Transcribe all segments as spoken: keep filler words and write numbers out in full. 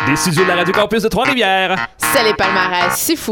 Des studios de la Radio Campus de Trois-Rivières. C'est les palmarès, c'est fou.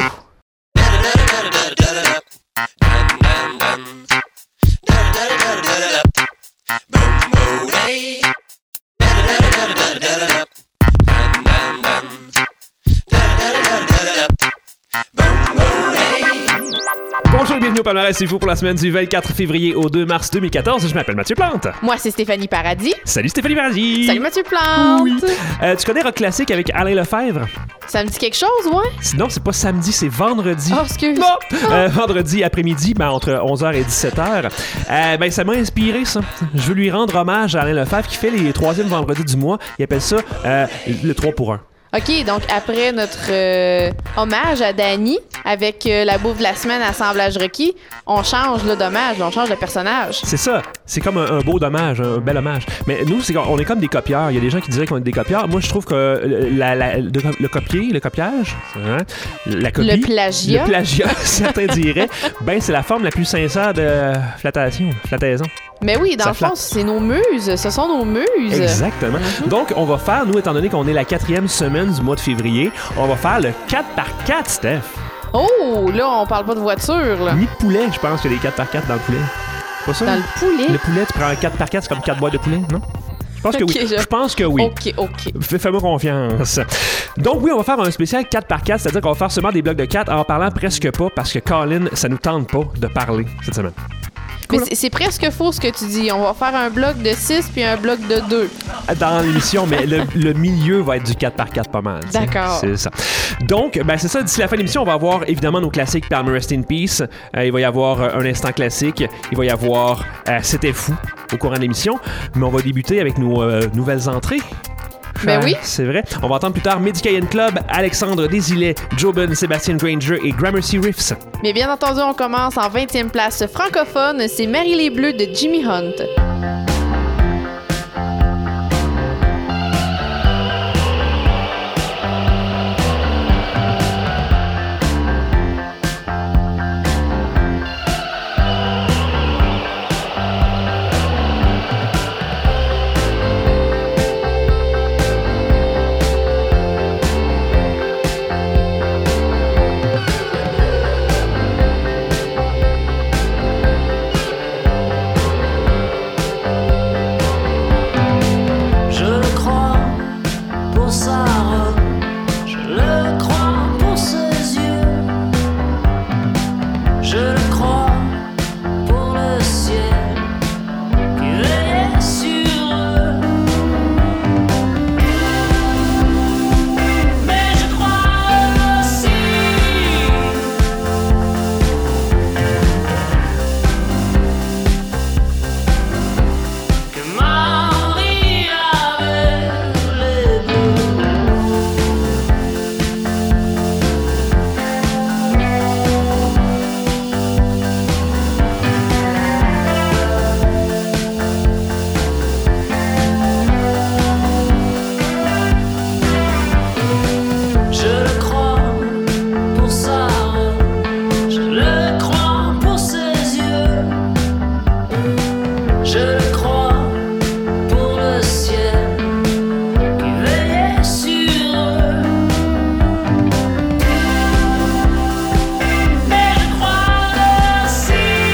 Bonjour et bienvenue au palmarès, c'est fou pour la semaine du vingt-quatre février au deux mars deux mille quatorze. Je m'appelle Mathieu Plante. Moi, c'est Stéphanie Paradis. Salut Stéphanie Paradis. Salut Mathieu Plante. Oui. Euh, tu connais Rock Classique avec Alain Lefebvre? Ça me dit quelque chose, ouais? Sinon, c'est pas samedi, c'est vendredi. Oh, excuse. Non! Euh, vendredi après-midi, ben, entre onze heures et dix-sept heures. Euh, ben, ça m'a inspiré, ça. Je veux lui rendre hommage à Alain Lefebvre qui fait les troisièmes vendredis du mois. Il appelle ça euh, le trois pour un. OK, donc après notre euh, hommage à Dany avec euh, la bouffe de la semaine Assemblage requis, on change là, d'hommage, on change de personnage. C'est ça. C'est comme un, un beau dommage, un bel hommage. Mais nous, c'est on est comme des copieurs. Il y a des gens qui diraient qu'on est des copieurs. Moi, je trouve que la, la, le, le copier, le copiage, hein, la copie... Le plagiat. Le plagiat, certains diraient. Ben, c'est la forme la plus sincère de flattation, flattaison. Mais oui, dans Ça le fond, flatte. c'est nos muses. Ce sont nos muses. Exactement. Mm-hmm. Donc, on va faire, nous, étant donné qu'on est la quatrième semaine du mois de février, on va faire le quatre par quatre, Steph. Oh, là, on parle pas de voiture, là. Ni de poulet, je pense qu'il y a des quatre par quatre dans le poulet. C'est pas ça? Dans hein? le poulet? Le poulet, tu prends un quatre par quatre, c'est comme quatre boîtes de poulet, non? Je pense que Ok, oui. je- Je pense que oui. OK, OK. Fais- Fais-moi confiance. Donc oui, on va faire un spécial quatre par quatre, c'est-à-dire qu'on va faire seulement des blocs de quatre en parlant presque pas parce que Colin, ça nous tente pas de parler cette semaine. Mais c'est, c'est presque faux ce que tu dis. On va faire un bloc de six puis un bloc de deux. Dans l'émission, mais le, le milieu va être du quatre par quatre pas mal. t'sais. D'accord. C'est ça. Donc, ben, c'est ça. D'ici la fin de l'émission, on va avoir évidemment nos classiques Palmer Rest in Peace. Euh, il va y avoir euh, un instant classique. Il va y avoir euh, C'était fou au courant de l'émission. Mais on va débuter avec nos euh, nouvelles entrées. Ben oui. C'est vrai. On va entendre plus tard Medicayen Club, Alexandre Desilets, Jobin, Sébastien Granger et Gramercy Riffs. Mais bien entendu, on commence en vingtième place francophone. C'est Marie les Bleus de Jimmy Hunt. Je le crois pour sa robe, je le crois pour ses yeux, je le crois pour le ciel qui veillait sur eux. Mais je crois aussi que Marie avait les bleus. Je le crois pour sa robe, je le crois pour ses yeux, je le crois pour le ciel qui veillait sur eux. Mais je crois aussi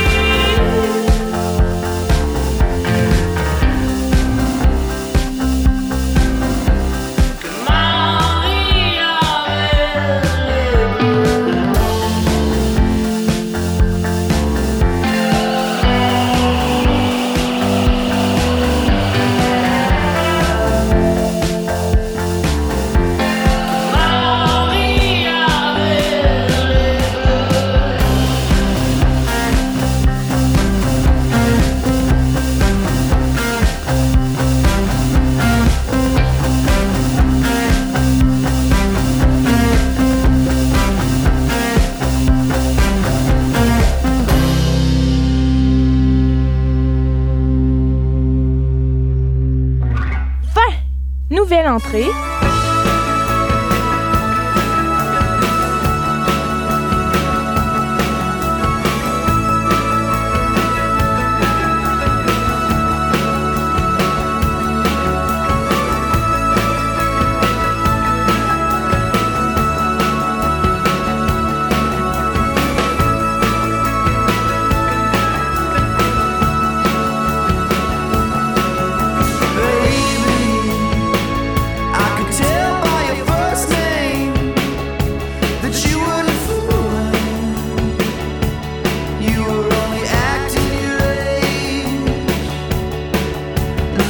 que Marie avait les bleus. Marie avait les bleus. Fin! Nouvelle entrée.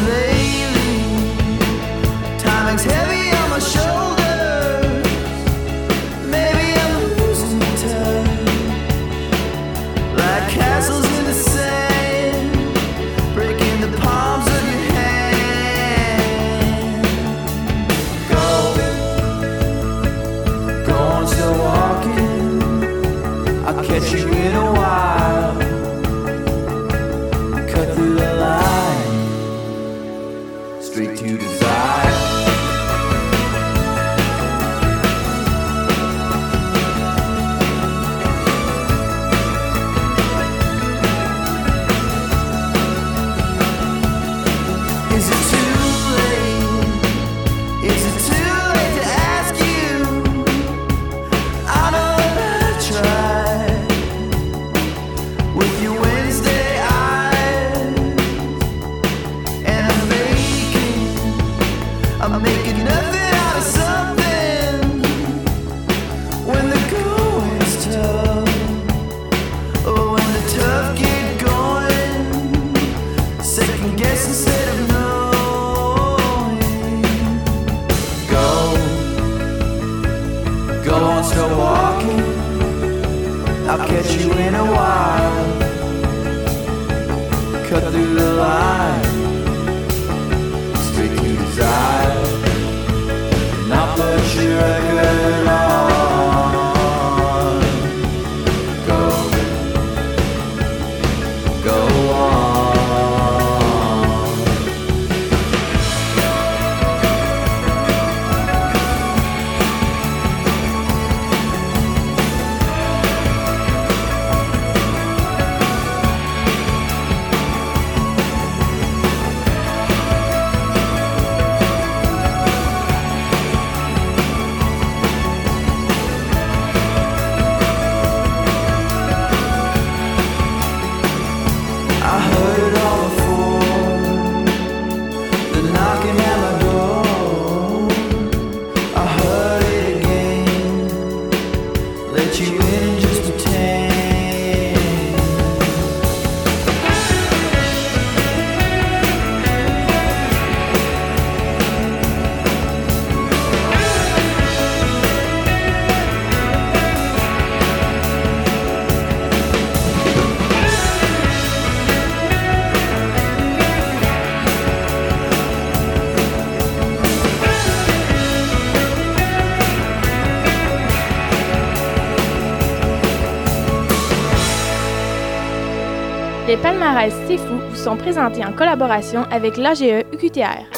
Les palmarès C'est Fou vous sont présentés en collaboration avec l'A G E U Q T R.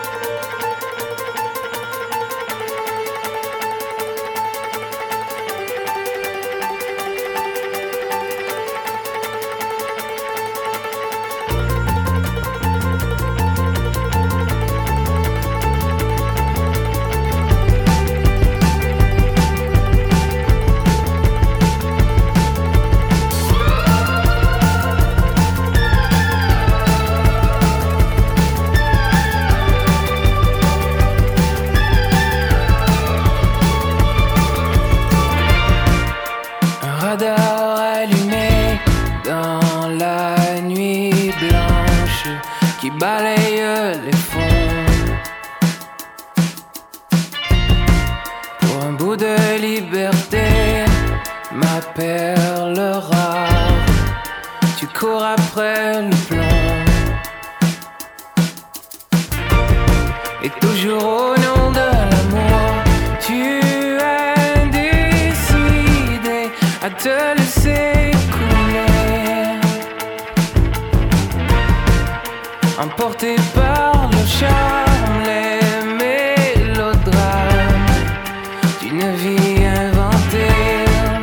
Emporté par le charme, les mélodrames d'une vie inventée.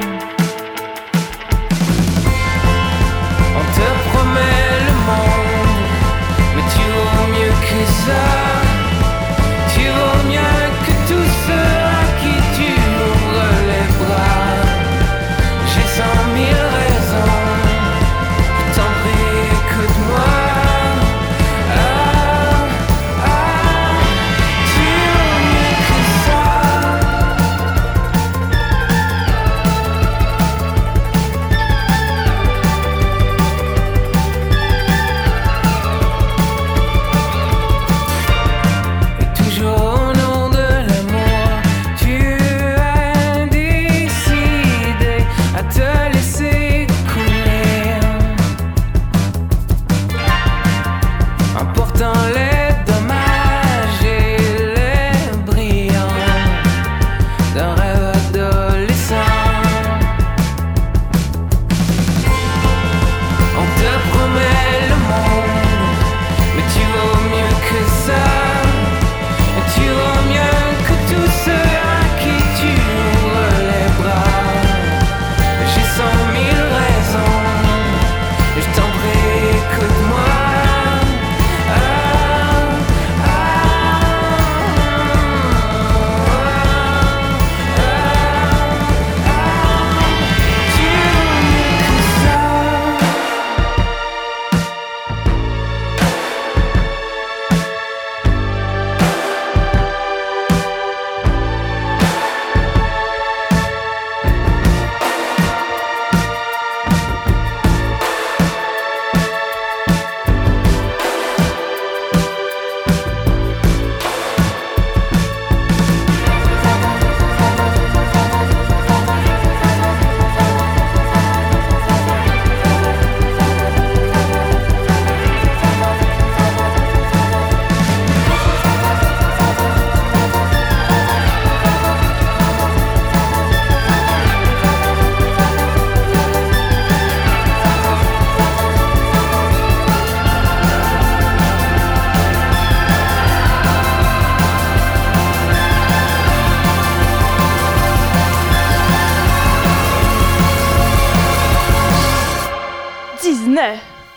On te promet le monde, mais tu vaux mieux que ça. Tu vaux mieux que tous ceux à qui tu ouvres les bras. J'ai cent mille raisons, je t'en prie, écoute-moi. Ah, ah.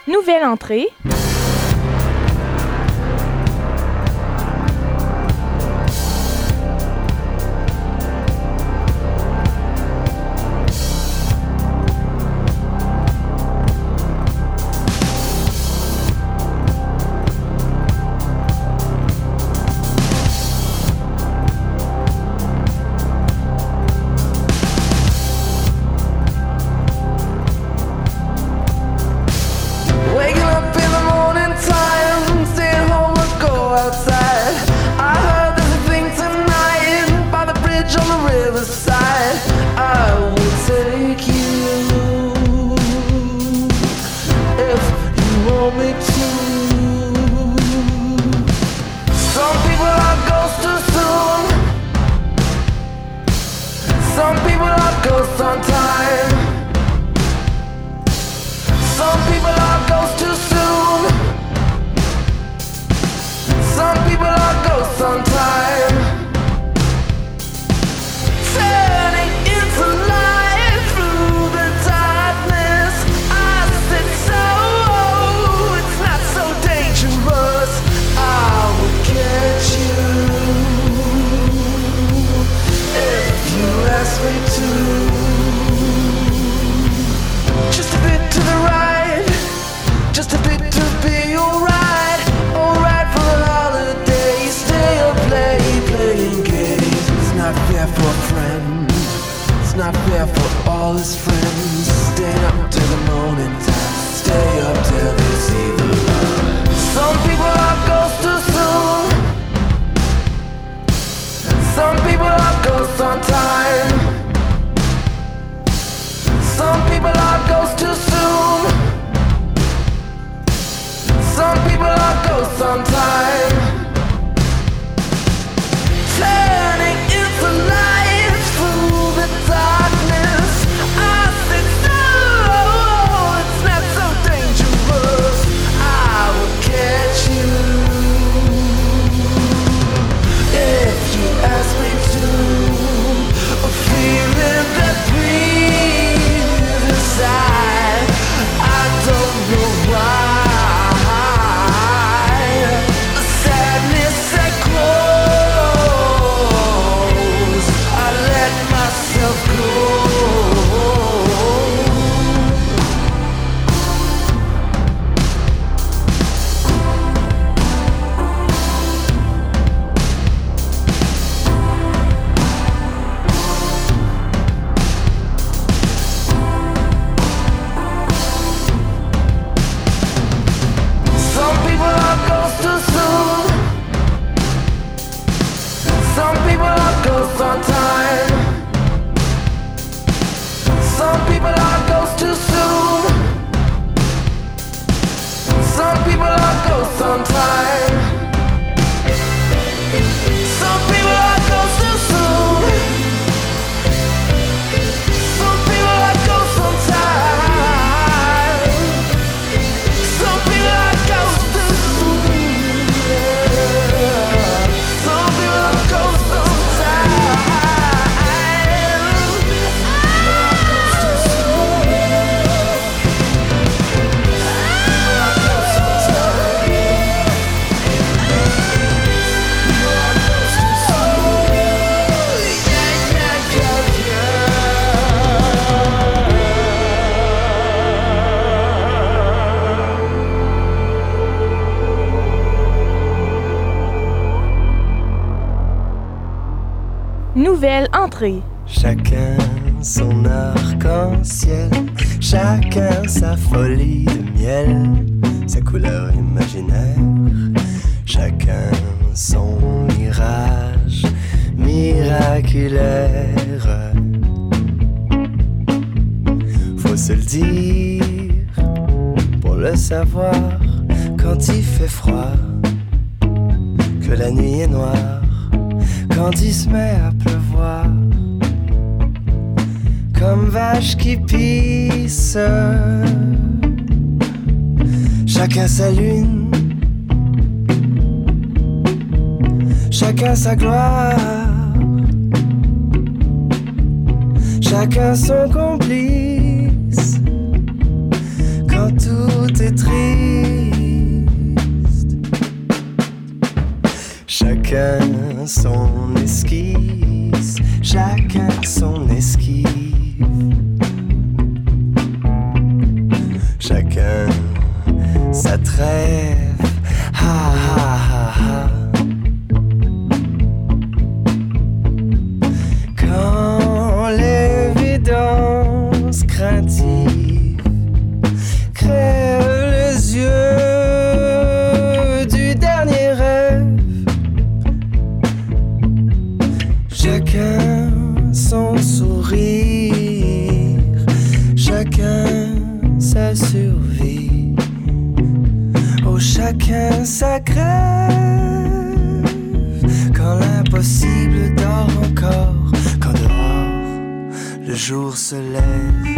Nouvelle entrée. Nouvelle entrée. Chacun son arc-en-ciel, chacun sa folie de miel, sa couleur imaginaire, chacun son mirage miraculaire. Faut se le dire pour le savoir quand il fait froid, que la nuit est noire, quand il se met à pleuvoir, comme vache qui pisse. Chacun sa lune, chacun sa gloire, chacun son complice, quand tout tout est triste. Chacun son esquisse, chacun son esquive. Chacun sa trêve, ha ha ha ha. Quand l'évidence craintive crève les yeux du dernier rêve, chacun son sourire, chacun sa survie, oh chacun sa grève. Quand l'impossible dort encore, quand dehors le jour se lève.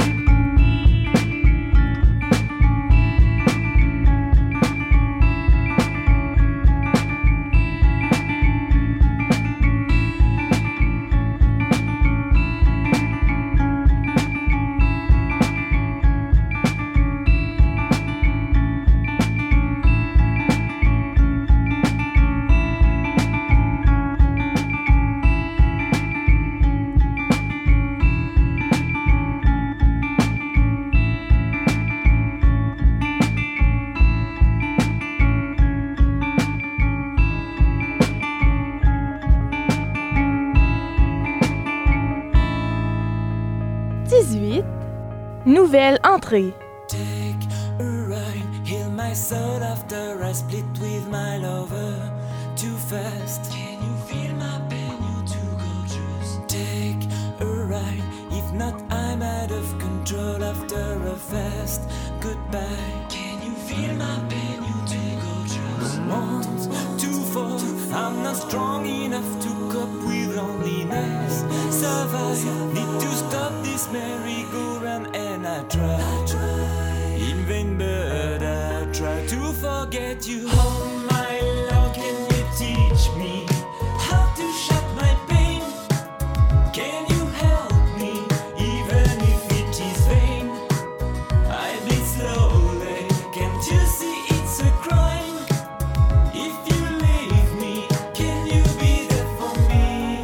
dix-huit. Nouvelle entrée. Take a ride, heal my soul after I split with my lover. Too fast, can you feel my pain? You too gorgeous. Take a ride, if not I'm out of control after a fast goodbye. Can you feel my pain? You too gorgeous. Want to fall, I'm not strong enough to cope with loneliness. Survive, need to stop this merry-go-round and I try, I try in vain, but I try to forget you. Oh my Lord, can you teach me how to shut my pain? Can you help me, even if it is vain? I bleed slowly, can't you see it's a crime? If you leave me, can you be there for me?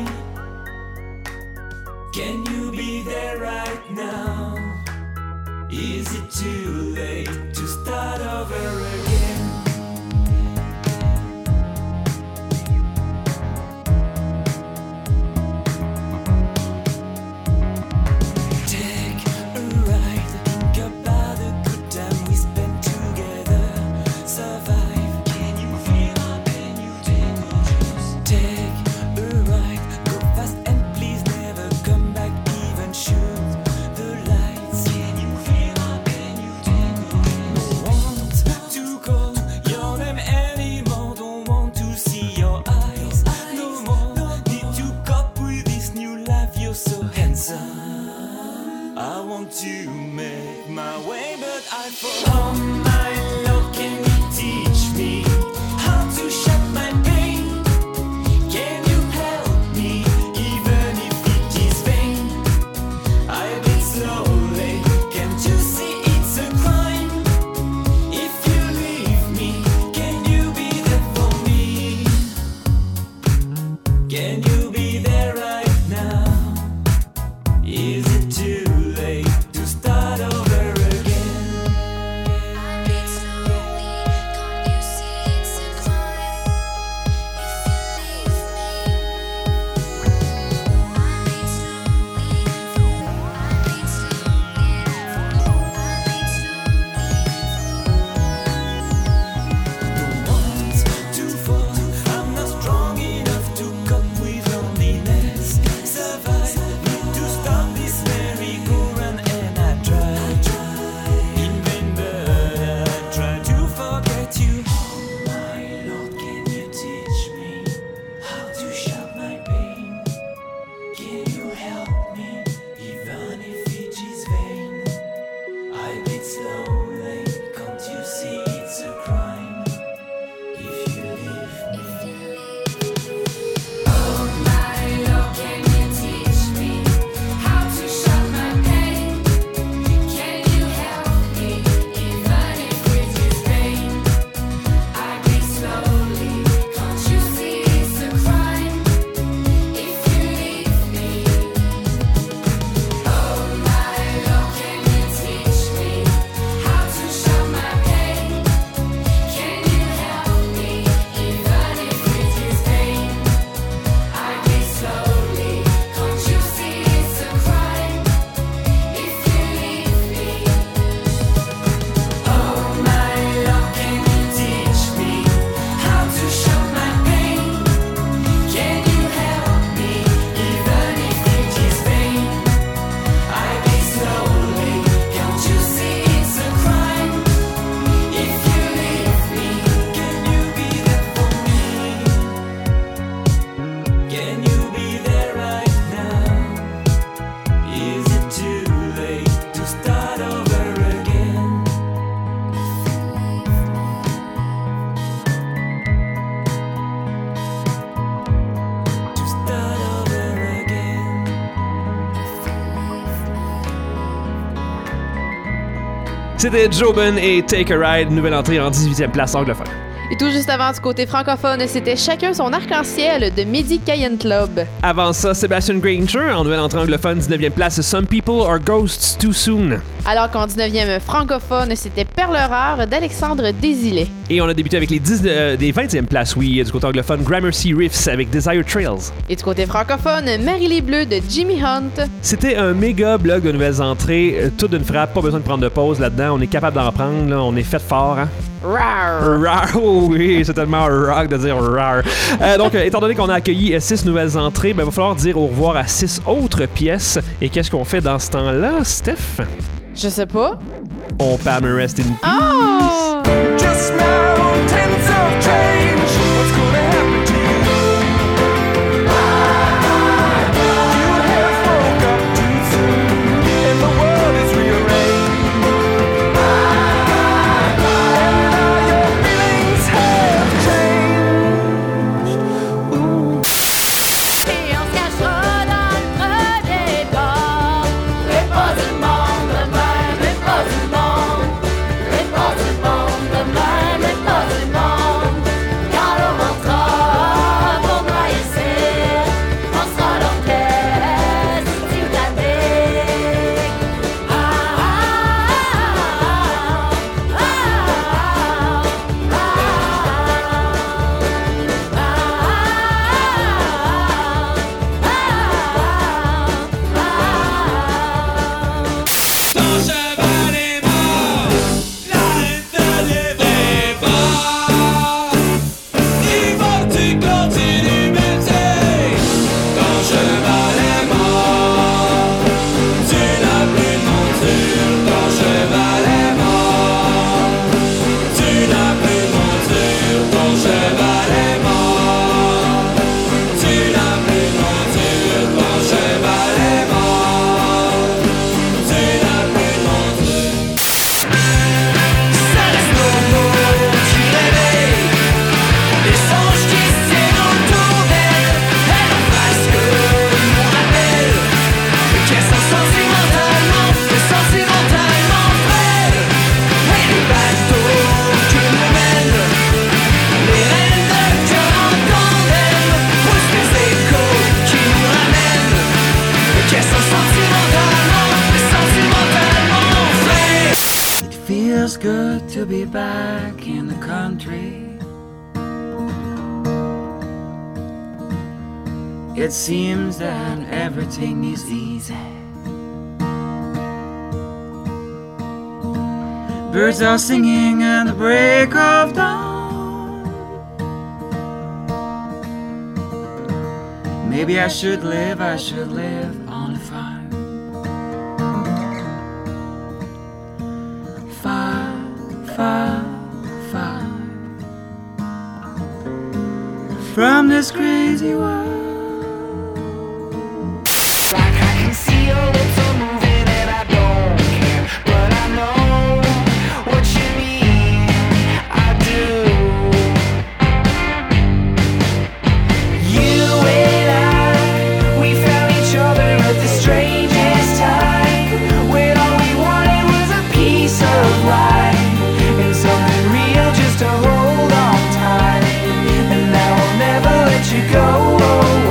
Can you be there right now? Is it too late to start over again? Take a ride, think about the good time we spent together. Survive, can you feel my pain? You take gorgeous. Take a ride, go fast and please never come back, even shoot the lights. Can you feel my pain? You take gorgeous. No want to call your name anymore, don't want to see your eyes no more. Need to cope with this new life, you're so handsome. I want to make my way, but I fall. Oh my Lord, can you teach me how to shut my pain? Can you help me, even if it is vain? I bleed slowly, can't you see it's a crime? If you leave me, can you be there for me? Can you be there right now? Is it too late to start over again? C'était Jobin et Take a Ride, nouvelle entrée en dix-huitième place anglophone. Et tout juste avant, du côté francophone, c'était Chacun son arc-en-ciel de Mehdi Cayenne Club. Avant ça, Sebastian Granger, en nouvelle entrée anglophone, dix-neuvième place, Some People Are Ghosts Too Soon. Alors qu'en dix-neuvième francophone, c'était Perle rare d'Alexandre Desilets. Et on a débuté avec les, dix, euh, des vingtième places, oui, du côté anglophone, Gramercy Riffs avec Desire Trails. Et du côté francophone, Marie-Les Bleus de Jimmy Hunt. C'était un méga bloc de nouvelles entrées, euh, tout d'une frappe, pas besoin de prendre de pause là-dedans, on est capable d'en prendre, là, on est fait fort, hein? Rar! Rar, oh oui, c'est tellement rock de dire rar. Euh, donc, euh, étant donné qu'on a accueilli euh, six nouvelles entrées, ben, il va falloir dire au revoir à six autres pièces. Et qu'est-ce qu'on fait dans ce temps-là, Steph? Je sais pas. On parle Rest in Peace. Oh! Just mountains of change. What's gonna happen to you? You have woke up too soon, and the world is rearranged. And now your feelings have changed. Ooh. Et on se cachera dans le creux des bords. Mais pas du monde de même, mais pas du monde. Mais pas du monde de même, mais pas du monde. Quand l'on montera pour noyer cire, on sera l'orchestre titanique. Ah, ah, ah, ah, Ton cheval est mort, l'arrête de lever pas. Il faut que tu continues, mais c'est ton cheval est mort. Tu n'as plus de monture, ton cheval est mort. Tu n'as plus de monture, ton cheval est mort. Tu n'as plus de monture, ton cheval est mort. Tu n'as plus de monture. Ça reste nos mots qui réveillent les songes qui se tiennent autour d'elle. Elle en face que nous rappelle qu'elles sont sentimentalement, sentimentalement frêles. Et les bateaux qui nous mènent, les reines de cœur en tandem, poussent des échos qui nous ramènent qu'elles sont sentimentalement, sentimentalement frêles. It feels good to be back in the country. It seems that everything is easy. Birds are singing at the break of dawn. Maybe I should live, I should live on a farm. Far, far, far from this crazy world. Like I can see your lips are moving and I don't care, but I know what you mean. I do. You and I, we found each other at the strangest time, when all we wanted was a piece of life and something real just to hold on tight. And now I'll never let you go.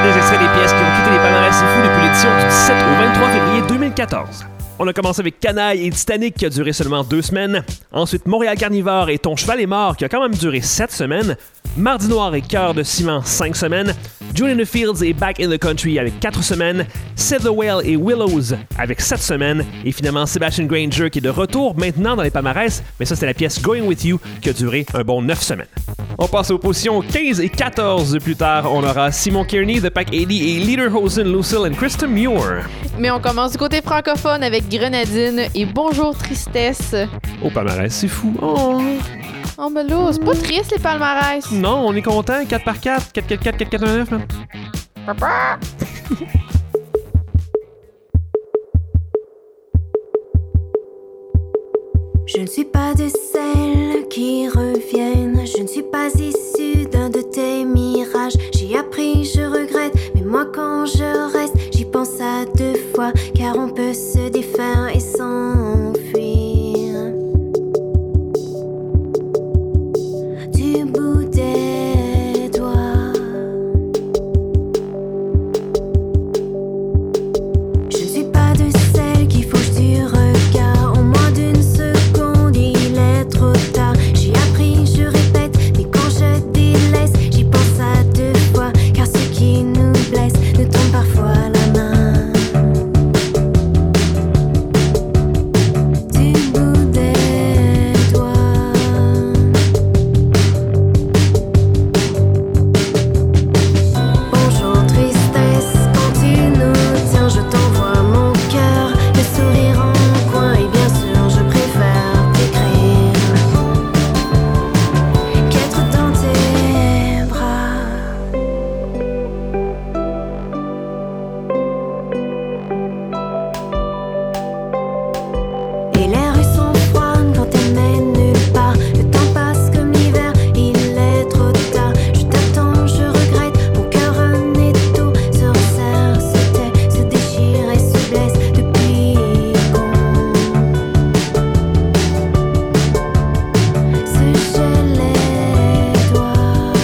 des extraits des pièces qui ont quitté les palmarès C'est Fou depuis l'édition du dix-sept au vingt-trois février deux mille quatorze. On a commencé avec Canaille et Titanic qui a duré seulement deux semaines. Ensuite, Montréal Carnivore et Ton cheval est mort qui a quand même duré sept semaines. Mardi Noir et Cœur de ciment, cinq semaines. June in the Fields et Back in the Country avec quatre semaines. Save the Whale et Willows avec sept semaines. Et finalement, Sebastian Granger qui est de retour maintenant dans les palmarès. Mais ça, c'est la pièce Going With You qui a duré un bon neuf semaines. On passe aux positions quinze et quatorze. Plus tard, on aura Simon Kearney, The Pack eighty et Lederhosen, Lucille et Krista Muir. Mais on commence du côté francophone avec Grenadine et Bonjour Tristesse. Au palmarès, c'est fou. Oh. Oh, ben là, c'est pas triste les palmarès. Non, on est content. quatre par quatre, quatre quatre quatre, quatre quatre un neuf, man. Papa. Je ne suis pas de celles qui reviennent. Je ne suis pas issue d'un de tes mirages. J'ai appris, je regrette. Mais moi, quand je reste, j'y pense à deux fois. Car on peut se défaire et s'enfuir. Du bout des doigts. Je ne suis pas de celles qui fauchent du regard. En moins d'une seconde, il est trop tard. J'ai appris, je répète, mais quand je délaisse, j'y pense à deux fois. Car ce qui nous blesse nous tombe parfois la main. Du bout des doigts. Bonjour tristesse, quand tu nous tiens, je t'envoie mon cœur, le sourire en coin, et bien sûr je préfère t'écrire qu'être dans tes bras. Et les rues sont froides quand elles mènent nulle part. Le temps passe comme l'hiver, il est trop tard. Je t'attends, je regrette, mon cœur un étau se resserre, se tait, se déchire et se blesse depuis qu'on se gèle les doigts.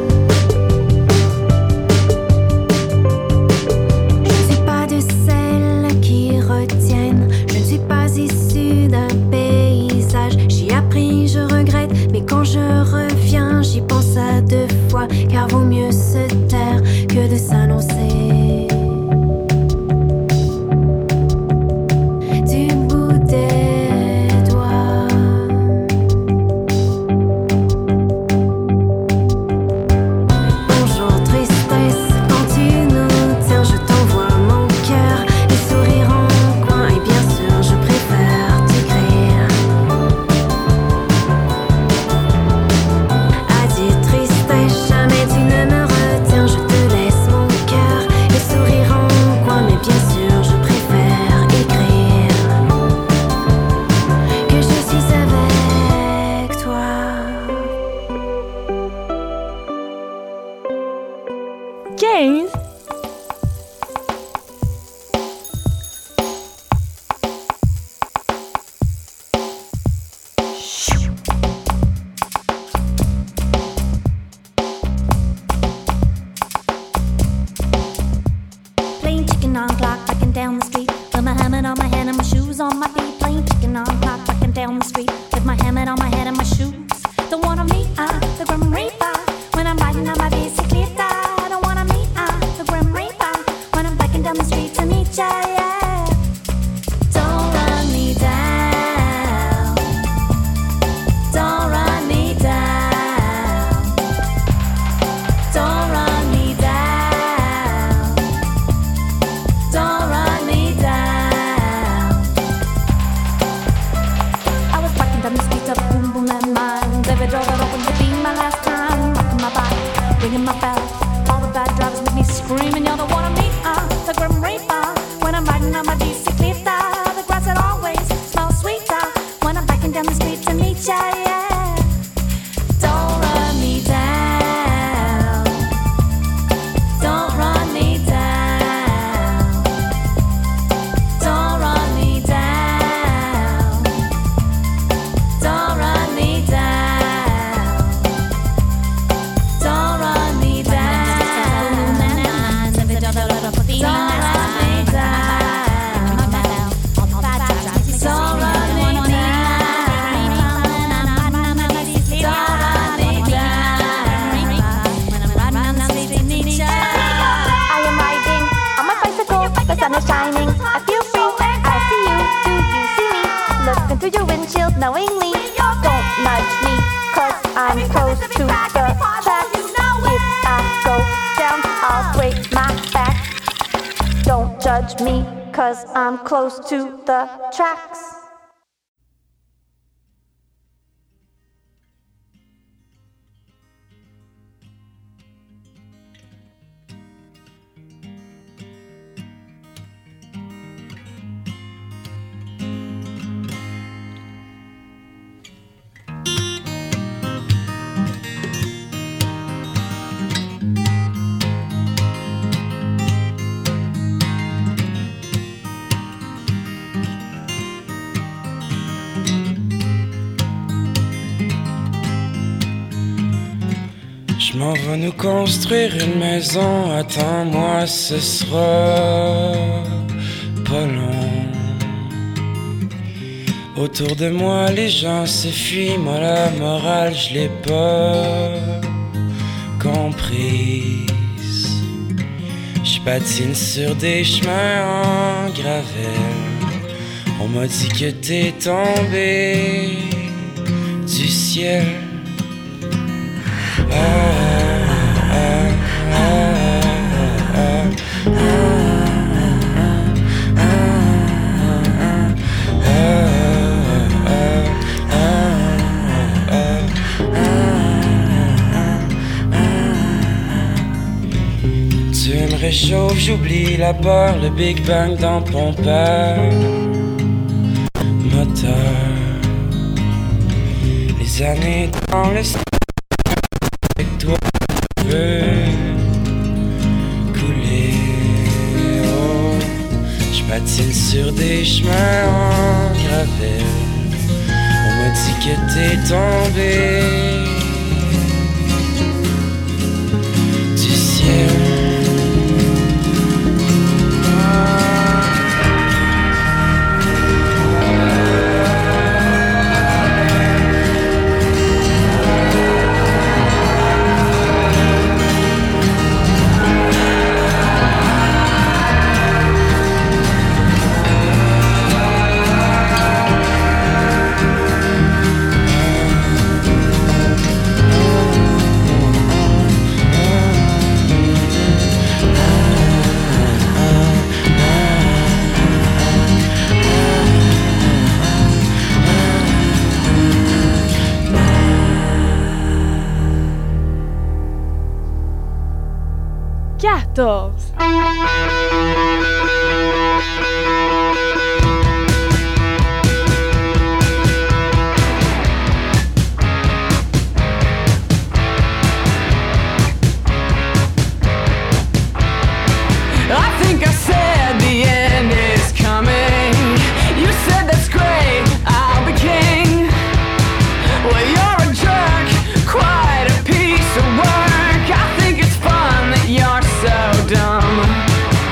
Je ne suis pas de celles qui retiennent. Je ne suis pas issue d'un paysage. J'ai appris, je regrette, mais quand je reviens, j'y pense à deux fois. Car vaut mieux se taire que de s'annoncer. Du bout des doigts. Bonjour tristesse, quand tu nous tiens, je t'envoie mon cœur, le sourire en coin, et bien sûr je préfère t'écrire. Adieu tristesse, jamais tu ne me retiens, je te laisse mon cœur, le sourire en coin, mais bien sûr je préfère écrire que je suis avec toi. quinze. Playing chicken on clock, walking down the street with my helmet on my head and my shoes on my feet. Playing chicken on clock, walking down the street with my helmet on my head and my shoes. Don't wanna meet uh, the Grim Reaper when I'm riding on my bicicleta. Don't wanna meet uh, the Grim Reaper when I'm biking down the street to meet ya. Yeah. Don't run me down. Don't run me down. Don't run me down. Don't run me down. I was walking down the street of Boom Boom and Mines. Every door that opened would be my last time. windshield knowingly. Don't nudge me, cause I'm close to the tracks. If I go down, I'll break my back. Don't judge me, cause I'm close to the tracks. Je m'en vais nous construire une maison, attends-moi, ce sera pas long. Autour de moi, les gens se fuient, moi la morale, je l'ai pas comprise. Je patine sur des chemins en gravelle. On m'a dit que t'es tombé du ciel. Ah, ah, ah, ah, ah, Tu me réchauffes, j'oublie la peur, le Big Bang dans ton père moteur. Les années dans le avec toi je veux couler. Oh, je patine sur des chemins en gravelle. On m'a dit que t'es tombé du ciel. quatorze. I think I said the end is coming. You said that's great, I'll be king. Well, you're a jerk, quite a piece of work. I think it's fun that you're so dumb.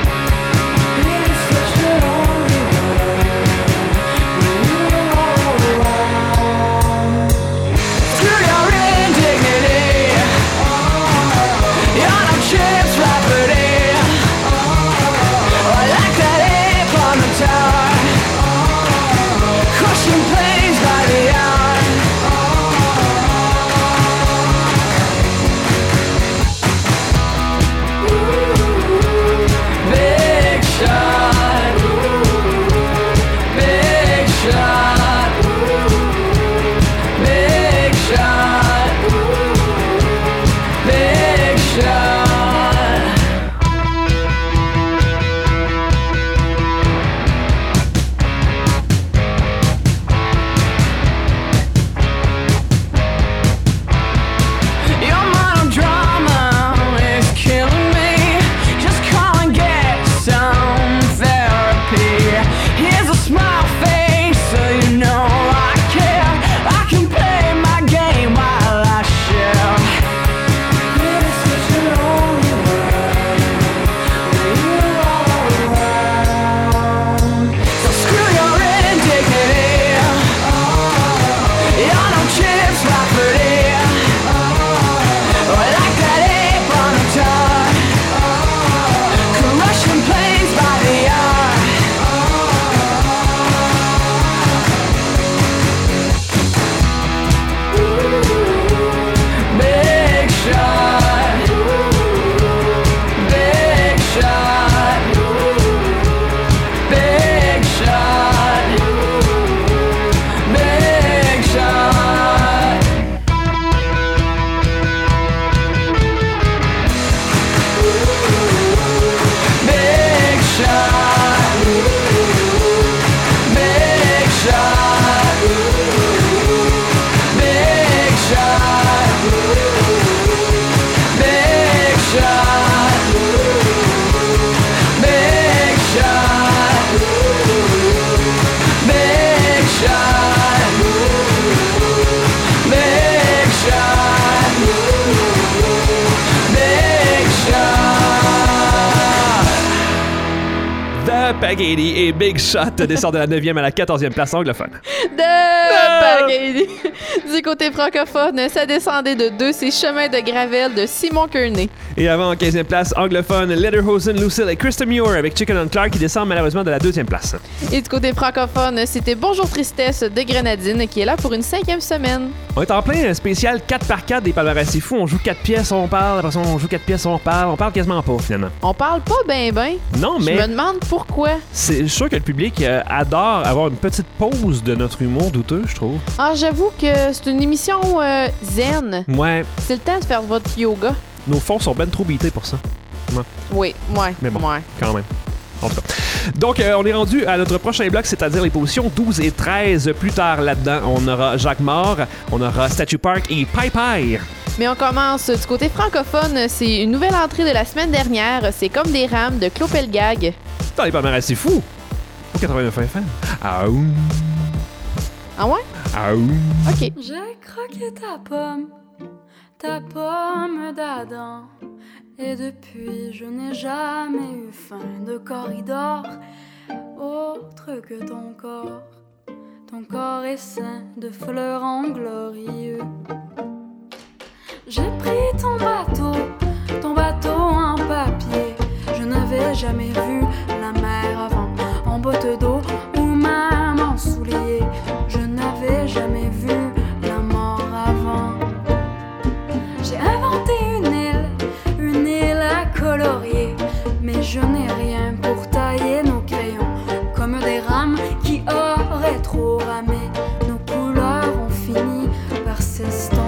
Spaghetti et Big Shot descendent de la neuvième à la quatorzième place anglophone. De Spaghetti. Du côté francophone, ça descendait de deux, c'est Chemin de Gravel de Simon Kearney. Et avant, en quinzième place anglophone, Lederhosen, Lucille et Krista Muir avec Chicken and Clark qui descendent malheureusement de la deuxième place. Et du côté francophone, c'était Bonjour Tristesse de Grenadine qui est là pour une cinquième semaine. On est en plein spécial quatre par quatre des palmarès. C'est fou, on joue quatre pièces, on parle, après ça on joue quatre pièces, on parle, on parle quasiment pas finalement. On parle pas ben ben. Non, mais... Je me demande pourquoi. C'est je suis sûr que le public euh, adore avoir une petite pause de notre humour douteux, je trouve. Ah, j'avoue que c'est une émission euh, zen. Ouais. C'est le temps de faire votre yoga. Nos fonds sont ben trop beatés pour ça. Ouais. Oui, ouais. Mais bon, ouais. quand même. En tout cas. Donc, euh, on est rendu à notre prochain bloc, c'est-à-dire les positions douze et treize. Plus tard là-dedans, on aura Jacques Mort, on aura Statue Park et Pai Pai. Mais on commence du côté francophone. C'est une nouvelle entrée de la semaine dernière. C'est Comme des rames de Claude Pelgag. Dans les palmarès, c'est fou. Au quatre-vingt-neuf F M. Ah ouh. Ah ouais? Ah ouh. OK. J'ai croqué ta pomme, ta pomme d'Adam. Et depuis, je n'ai jamais eu faim de corridor autre que ton corps. Ton corps est sain de fleurons glorieux. J'ai pris ton bateau, ton bateau en papier. Je n'avais jamais vu la mer avant, en botte d'eau ou même en souliers. Je n'avais jamais vu la mort avant. J'ai inventé une île, une île à colorier, mais je n'ai rien pour tailler nos crayons, comme des rames qui auraient trop ramé. Nos couleurs ont fini par s'estomper.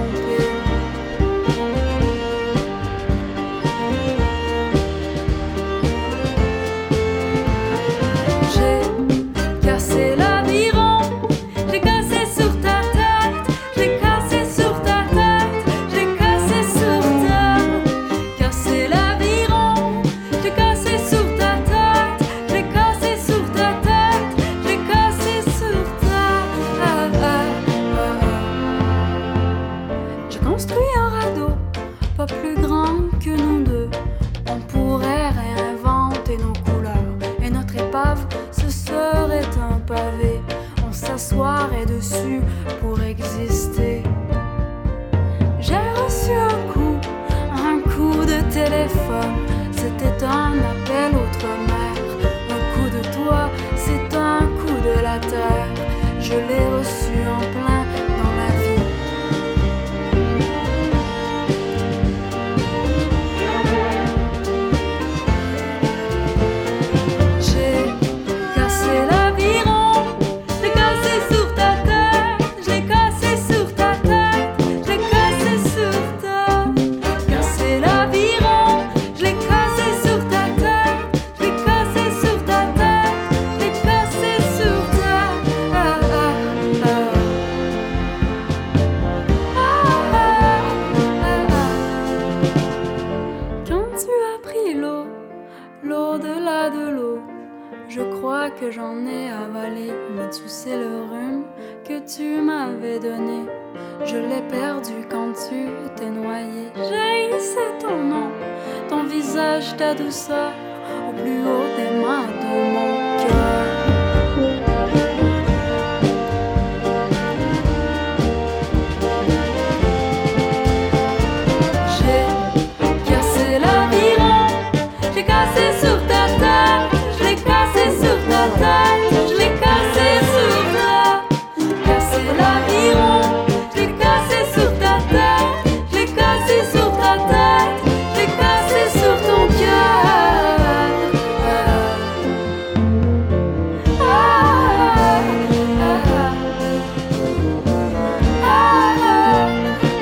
Cassé l'aviron, j'ai cassé sur ta tête, j'ai cassé sur ta tête, j'ai cassé sur ta, cassé l'aviron, j'ai cassé sur ta tête, j'ai cassé sur ta tête, j'ai cassé sur ta, ah, ah, ah, ah. J'ai construit un radeau, pas plus grand que nous deux, on pourrait réinventer nos couleurs et notre épave ce serait un pavé, on s'assoirait dessus pour exister. J'ai reçu un coup, un coup de téléphone, c'était un appel outre-mer. Un coup de toi, c'est un coup de la terre, je l'ai reçu en plein dans la vie. Que j'en ai avalé, mais tu sais le rhume que tu m'avais donné, je l'ai perdu quand tu t'es noyé. J'haïssais ton nom, ton visage, ta douceur, au plus haut des mains de mon cœur. J'ai cassé l'aviron, j'ai cassé sur ta tête, je l'ai cassé sur ta tête, je l'ai cassé sur ta, cassé l'aviron, je l'ai cassé sur ta tête, je l'ai cassé sur ta tête, je l'ai cassé sur ton cœur. Ah, ah, ah, ah, ah,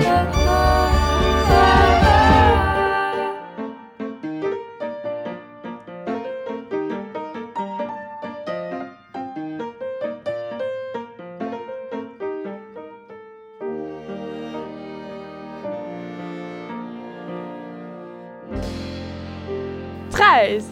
treize.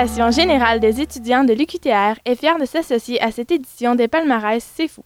l'Association générale des étudiants de l'U Q T R est fière de s'associer à cette édition des palmarès C'est fou.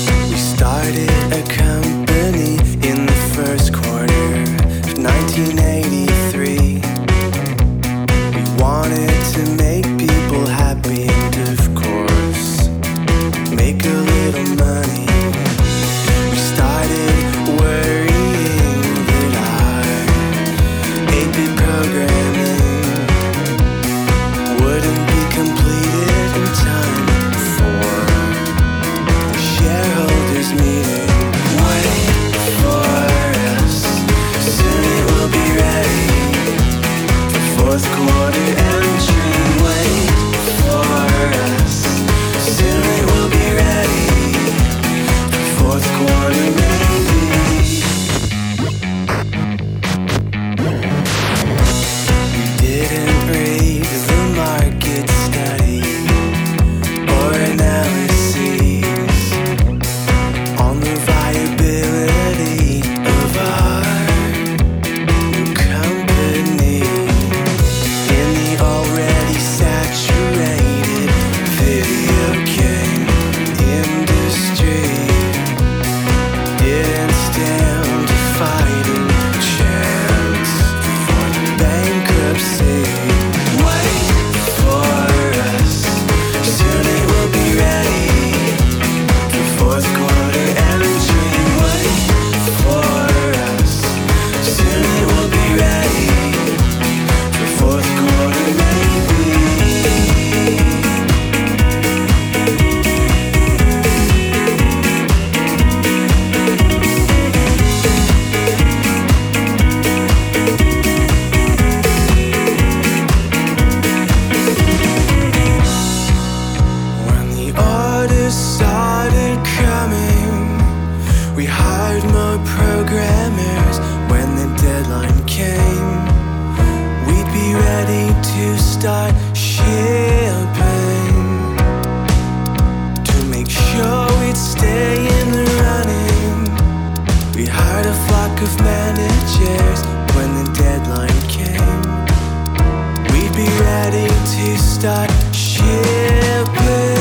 nineteen eighty start shipping to make sure we'd stay in the running. We hired a flock of managers when the deadline came. We'd be ready to start shipping.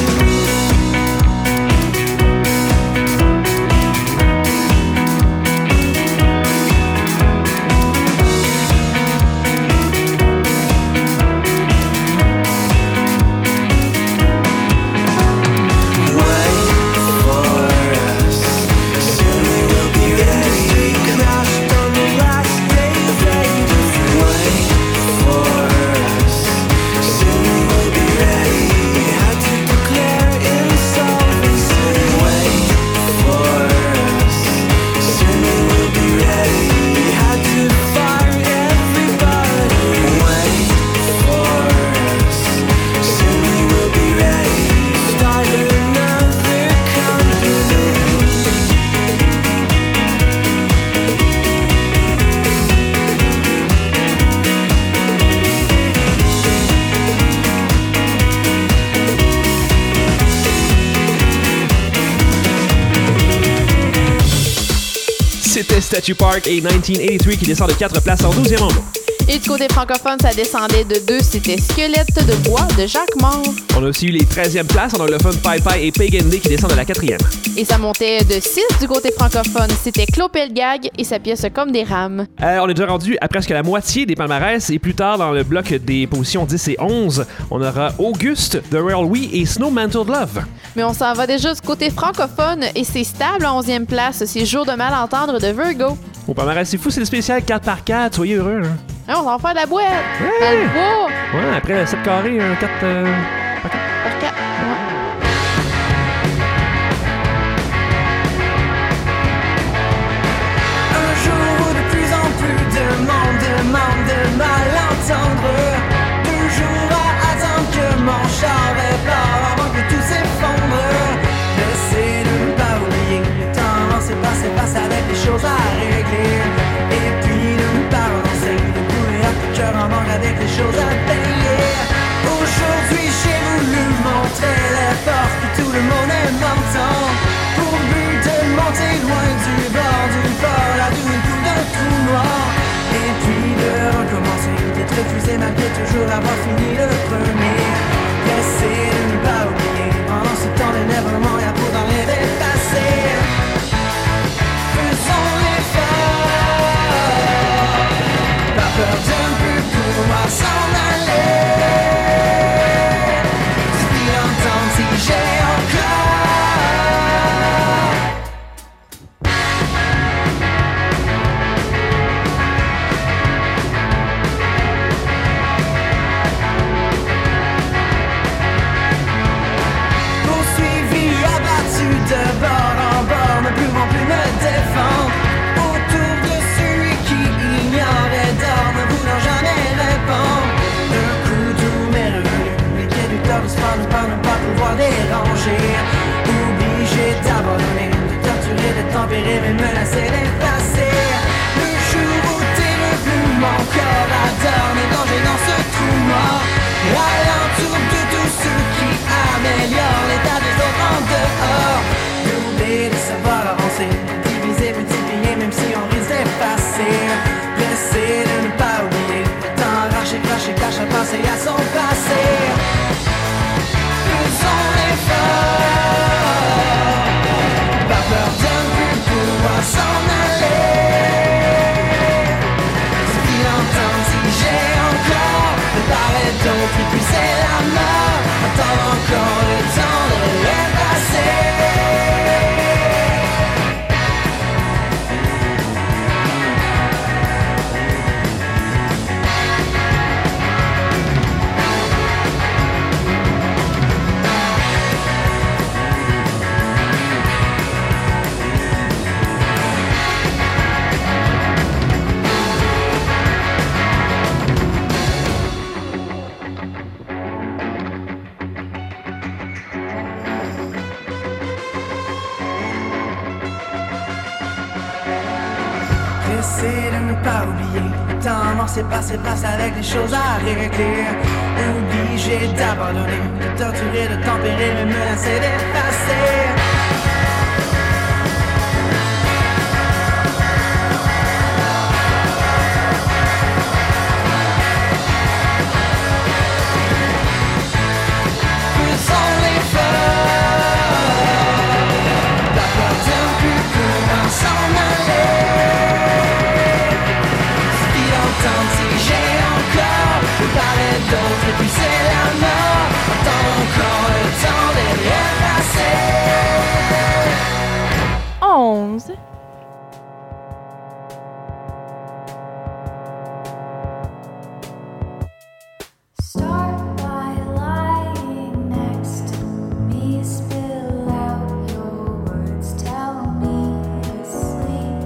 C'était Statue Park et dix-neuf quatre-vingt-trois qui descend de quatre places en douzième rang. Et du côté francophone, ça descendait de deux, c'était Squelette de bois de Jacques Mort. On a aussi eu les treizième places en anglophone Pai Pai et Pagan Day qui descendent de la quatrième. Et ça montait de six du côté francophone, c'était Clopelgag et sa pièce Comme des rames. Euh, on est déjà rendu à presque la moitié des palmarès et plus tard dans le bloc des positions dix et onze, on aura Auguste de Royal We et Snow Mantled Love. Mais on s'en va déjà du côté francophone et c'est stable en onzième place, c'est Jour de Malentendre de Virgo. Au palmarès, c'est fou, c'est le spécial quatre par quatre, soyez heureux. Hein? Hein, on va en faire de la boîte. Ouais. Dans le bois. Ouais, après le sept carré, un quatre euh, par quatre. Par quatre. Ouais. Un jour où de plus en plus de monde demande de malentendre. Deux jours à attendre que mon char répare avant que tout s'effondre. J'essaie de ne pas oublier le temps, c'est passé, passe avec des choses à régler. Et puis de ne pas renoncer, de couler à tout cœur en manque avec des choses à payer. Aujourd'hui j'ai voulu montrer l'effort que tout le monde aime m'entend. Pour but de monter loin du bord du port, la douille coule d'un trou noir. Et puis de recommencer, d'être refusé malgré toujours avoir fini le premier. Essayer de ne pas oublier, pendant ce temps d'énervement y'a pour dans les dépasser. Faisons l'effort, pas peur de ne plus pouvoir s'en aller. Si longtemps si j'ai encore. essaie de ne pas oublier. Le temps mort s'est passé, passe avec des choses à régler. Obligé d'abandonner, de torturer, de tempérer, me menacer d'effacer. D'autres, et puis c'est la mort. Attends encore le temps de rien passer. onze. Start by lying next to me. Spill out your words. Tell me asleep.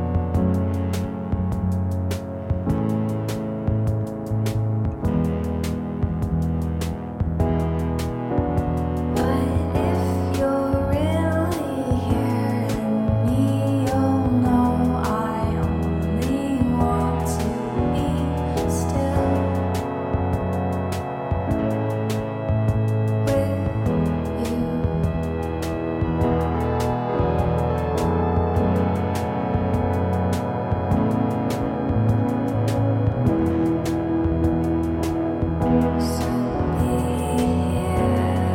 But if you're really hearing me, you'll know I only want to be still with you. So be here.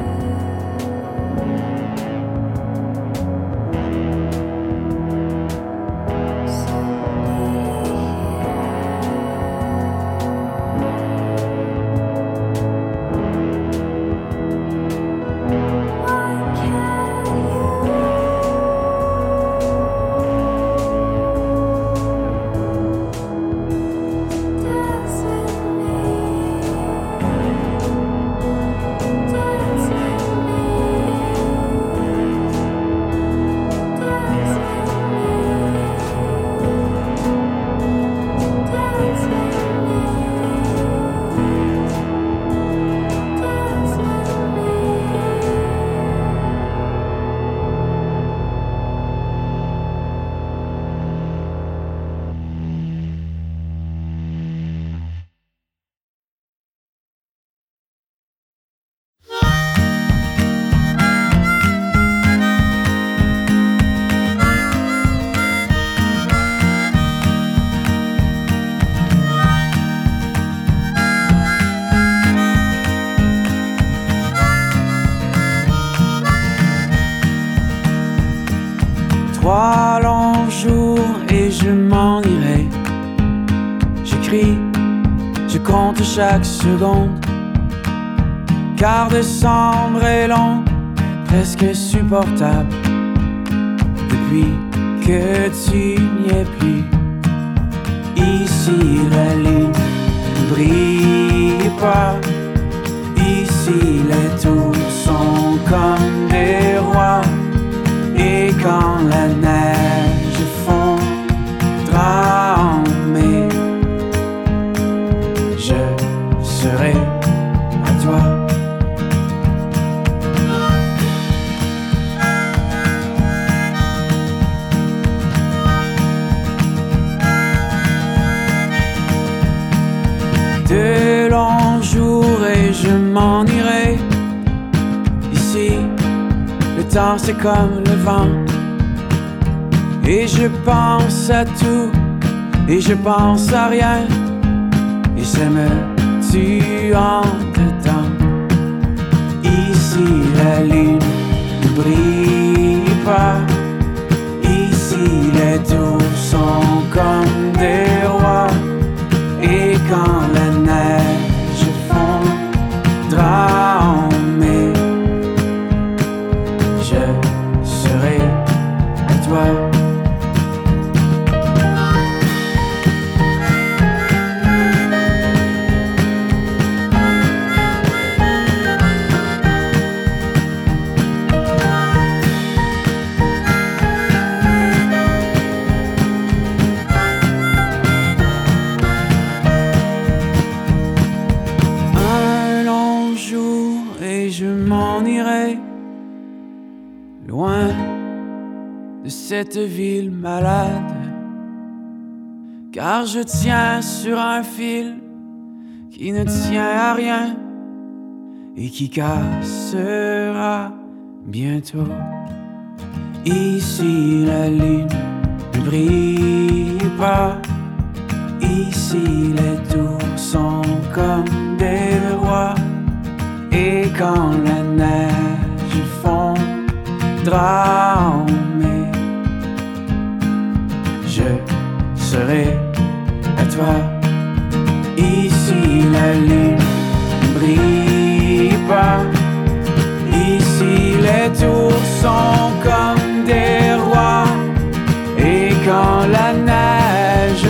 So why can't you dance with me? Dance with me. Dance with me. Dance with me. Dance with me. Trois longs jours et je m'en irai. J'écris, je compte chaque seconde. Car décembre est long, presque supportable. Depuis que tu n'y es plus. Ici la lune ne brille pas. Ici les tours sont comme des rois. Et quand la neige fondra en mai, je serai à toi. De longs jours et je m'en irai. Ici, le temps c'est comme le vent. Et je pense à tout, et je pense à rien. Et ça me tue en dedans. Ici la lune ne brille pas. Ici les tours sont comme des rois. Et quand la neige fondra en mai, je serai à toi. Loin de cette ville malade, car je tiens sur un fil qui ne tient à rien et qui cassera bientôt. Ici la lune ne brille pas, ici les tours sont comme des rois, et quand la neige fondra en mai, je serai à toi. Ici la lune ne brille pas, ici les tours sont comme des rois, et quand la neige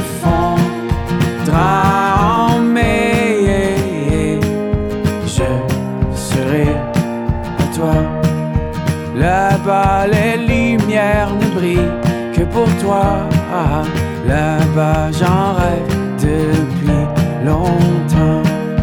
fondra en mai, je serai à toi. Là-bas les lumières ne brillent que pour toi, là-bas j'en rêve depuis longtemps.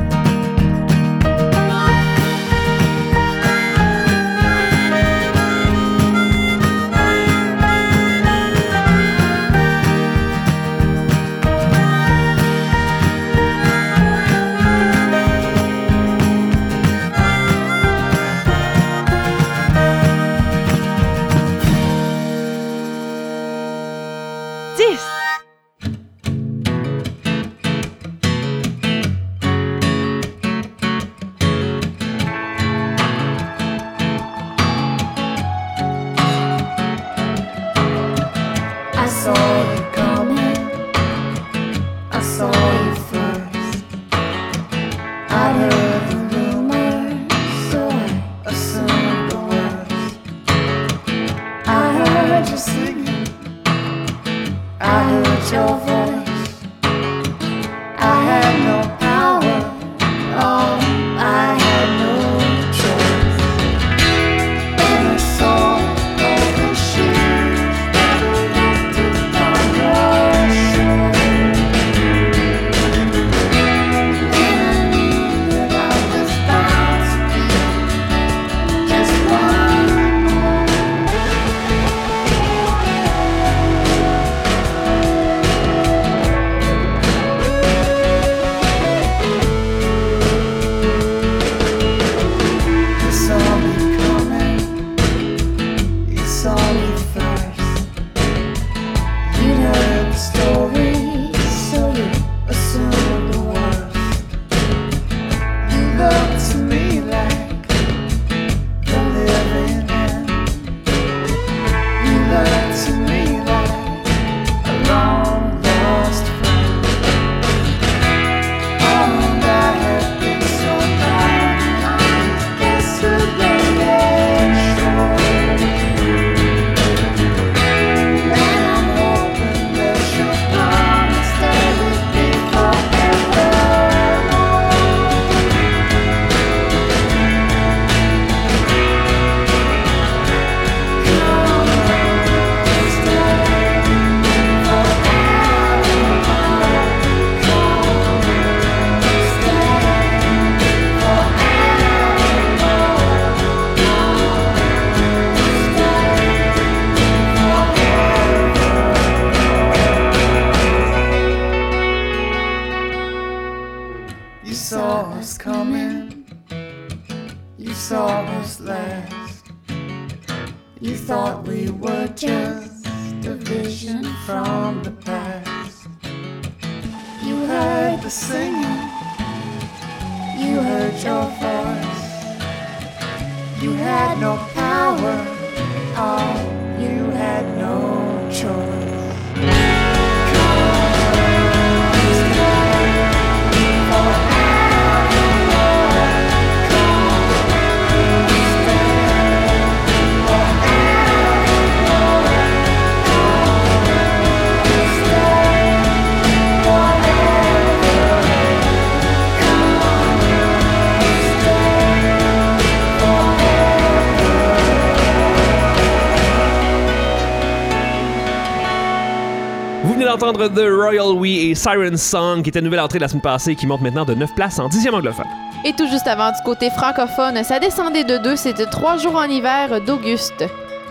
Entendre The Royal We et Siren Song, qui était une nouvelle entrée la semaine passée, qui monte maintenant de neuf places en dixième anglophone. Et tout juste avant, du côté francophone, ça descendait de deux, c'était Trois jours en hiver d'Auguste.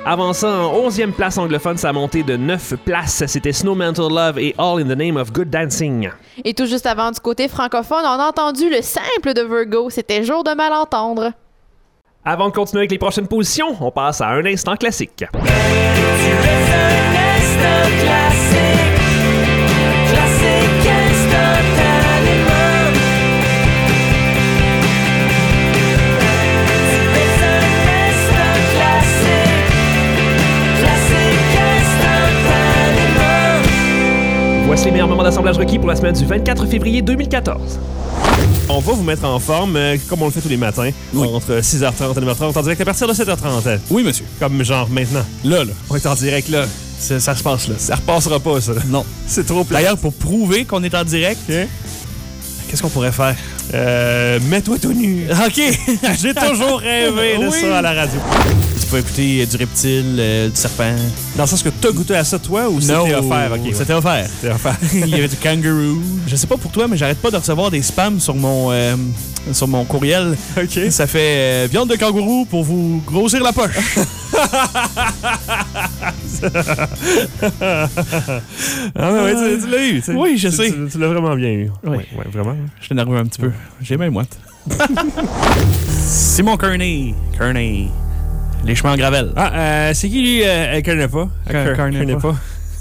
Avant ça, en onzième place anglophone, ça a monté de neuf places. C'était Snow Mental Love et All in the Name of Good Dancing. Et tout juste avant, du côté francophone, on a entendu le simple de Virgo. C'était Jour de malentendre. Avant de continuer avec les prochaines positions, on passe à un instant classique. Tu es un instant classique, classique instantanément. Tu es un instant classique, classique instantanément. Voici les meilleurs moments d'assemblage requis pour la semaine du vingt-quatre février deux mille quatorze. On va vous mettre en forme, euh, comme on le fait tous les matins, Oui. entre six heures trente et neuf heures trente, en direct à partir de sept heures trente. Oui, monsieur. Comme genre maintenant. Là, là. On est en direct là. Ça, ça se passe là. Ça repassera pas, ça. Non. C'est trop plat. D'ailleurs, pour prouver qu'on est en direct, Hein? qu'est-ce qu'on pourrait faire? Euh, mets-toi tout nu. OK. J'ai toujours rêvé de Oui. ça à la radio. Tu peux écouter euh, du reptile, euh, du serpent. Dans le sens que t'as goûté à ça, toi, ou c'était offert? Ok, ouais. C'était offert. C'était offert. Il y avait du kangaroo. Je sais pas pour toi, mais j'arrête pas de recevoir des spams sur mon, euh, sur mon courriel. OK. Ça fait euh, viande de kangourou pour vous grossir la poche. Ah ouais, ouais, tu, tu l'as eu. tu- Oui, je tu- sais. Tu, tu l'as vraiment bien eu. Oui. Ouais, ouais, vraiment. Je suis énervé un petit peu. J'ai même moite. Simon Kearney. Kearney. Les chemins en gravel. Ah, euh, c'est qui lui? Euh, elle connaît pas. Elle Elle connaît connaît pas.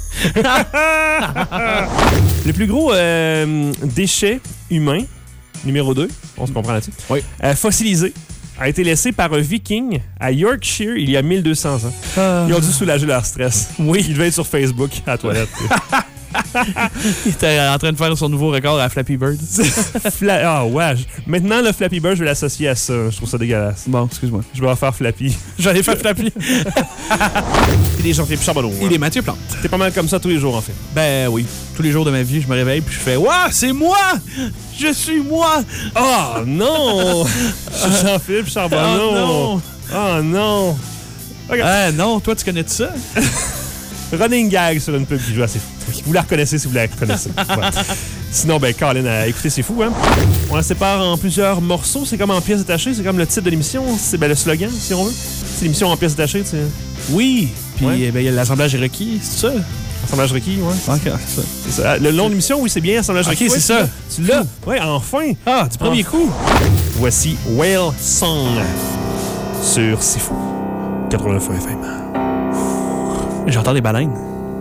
pas. Le plus gros euh, déchet humain, numéro deux, on se comprend là-dessus, Oui. euh, fossilisé, a été laissé par un viking à Yorkshire il y a mille deux cents ans. Ils ont dû soulager leur stress. Oui. Ils devaient être sur Facebook à la toilette. Il était en train de faire son nouveau record à Flappy Bird. Fla- Ah ouais. Je- Maintenant, le Flappy Bird, je vais l'associer à ça. Je trouve ça dégueulasse. Bon, excuse-moi. Je vais en faire Flappy. J'en ai fait Flappy. Il est Jean-Philippe Charbonneau. Il est Mathieu Plante. T'es pas mal comme ça tous les jours, en fait. Ben oui. Tous les jours de ma vie, je me réveille puis je fais « Ouah, c'est moi! Je suis moi! Oh non! Jean-Philippe Charbonneau. Oh non! Oh non! Ah non, toi, tu connais ça? Running gag sur une pub qui joue assez fou. Vous la reconnaissez si vous la reconnaissez. Voilà. Sinon, ben, Colin, à écouter, c'est fou, hein? On la sépare en plusieurs morceaux. C'est comme en pièces détachées. C'est comme le titre de l'émission. C'est ben, le slogan, si on veut. C'est l'émission en pièces détachées, tu sais. Oui. Puis Ouais. eh ben, il y a l'assemblage est requis, c'est ça? Assemblage requis, ouais. OK, c'est ça. C'est ça. Le long de l'émission, oui, c'est bien. Assemblage Ok, requis. c'est Ouais, ça. Tu l'as. Ouais, enfin. Ah, du premier Ah. coup. Voici Whale Song sur C'est fou. quatre-vingt-neuf F M. J'entends des baleines.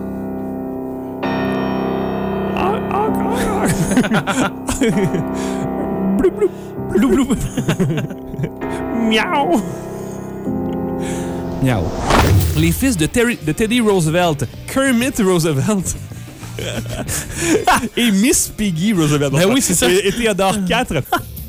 Blou, blou, blou, blou. Miaou. Miaou. Les fils de, Terry- de Teddy Roosevelt, Kermit Roosevelt et Miss Piggy Roosevelt. Ben oui, c'est ça. Et, et Théodore quatre.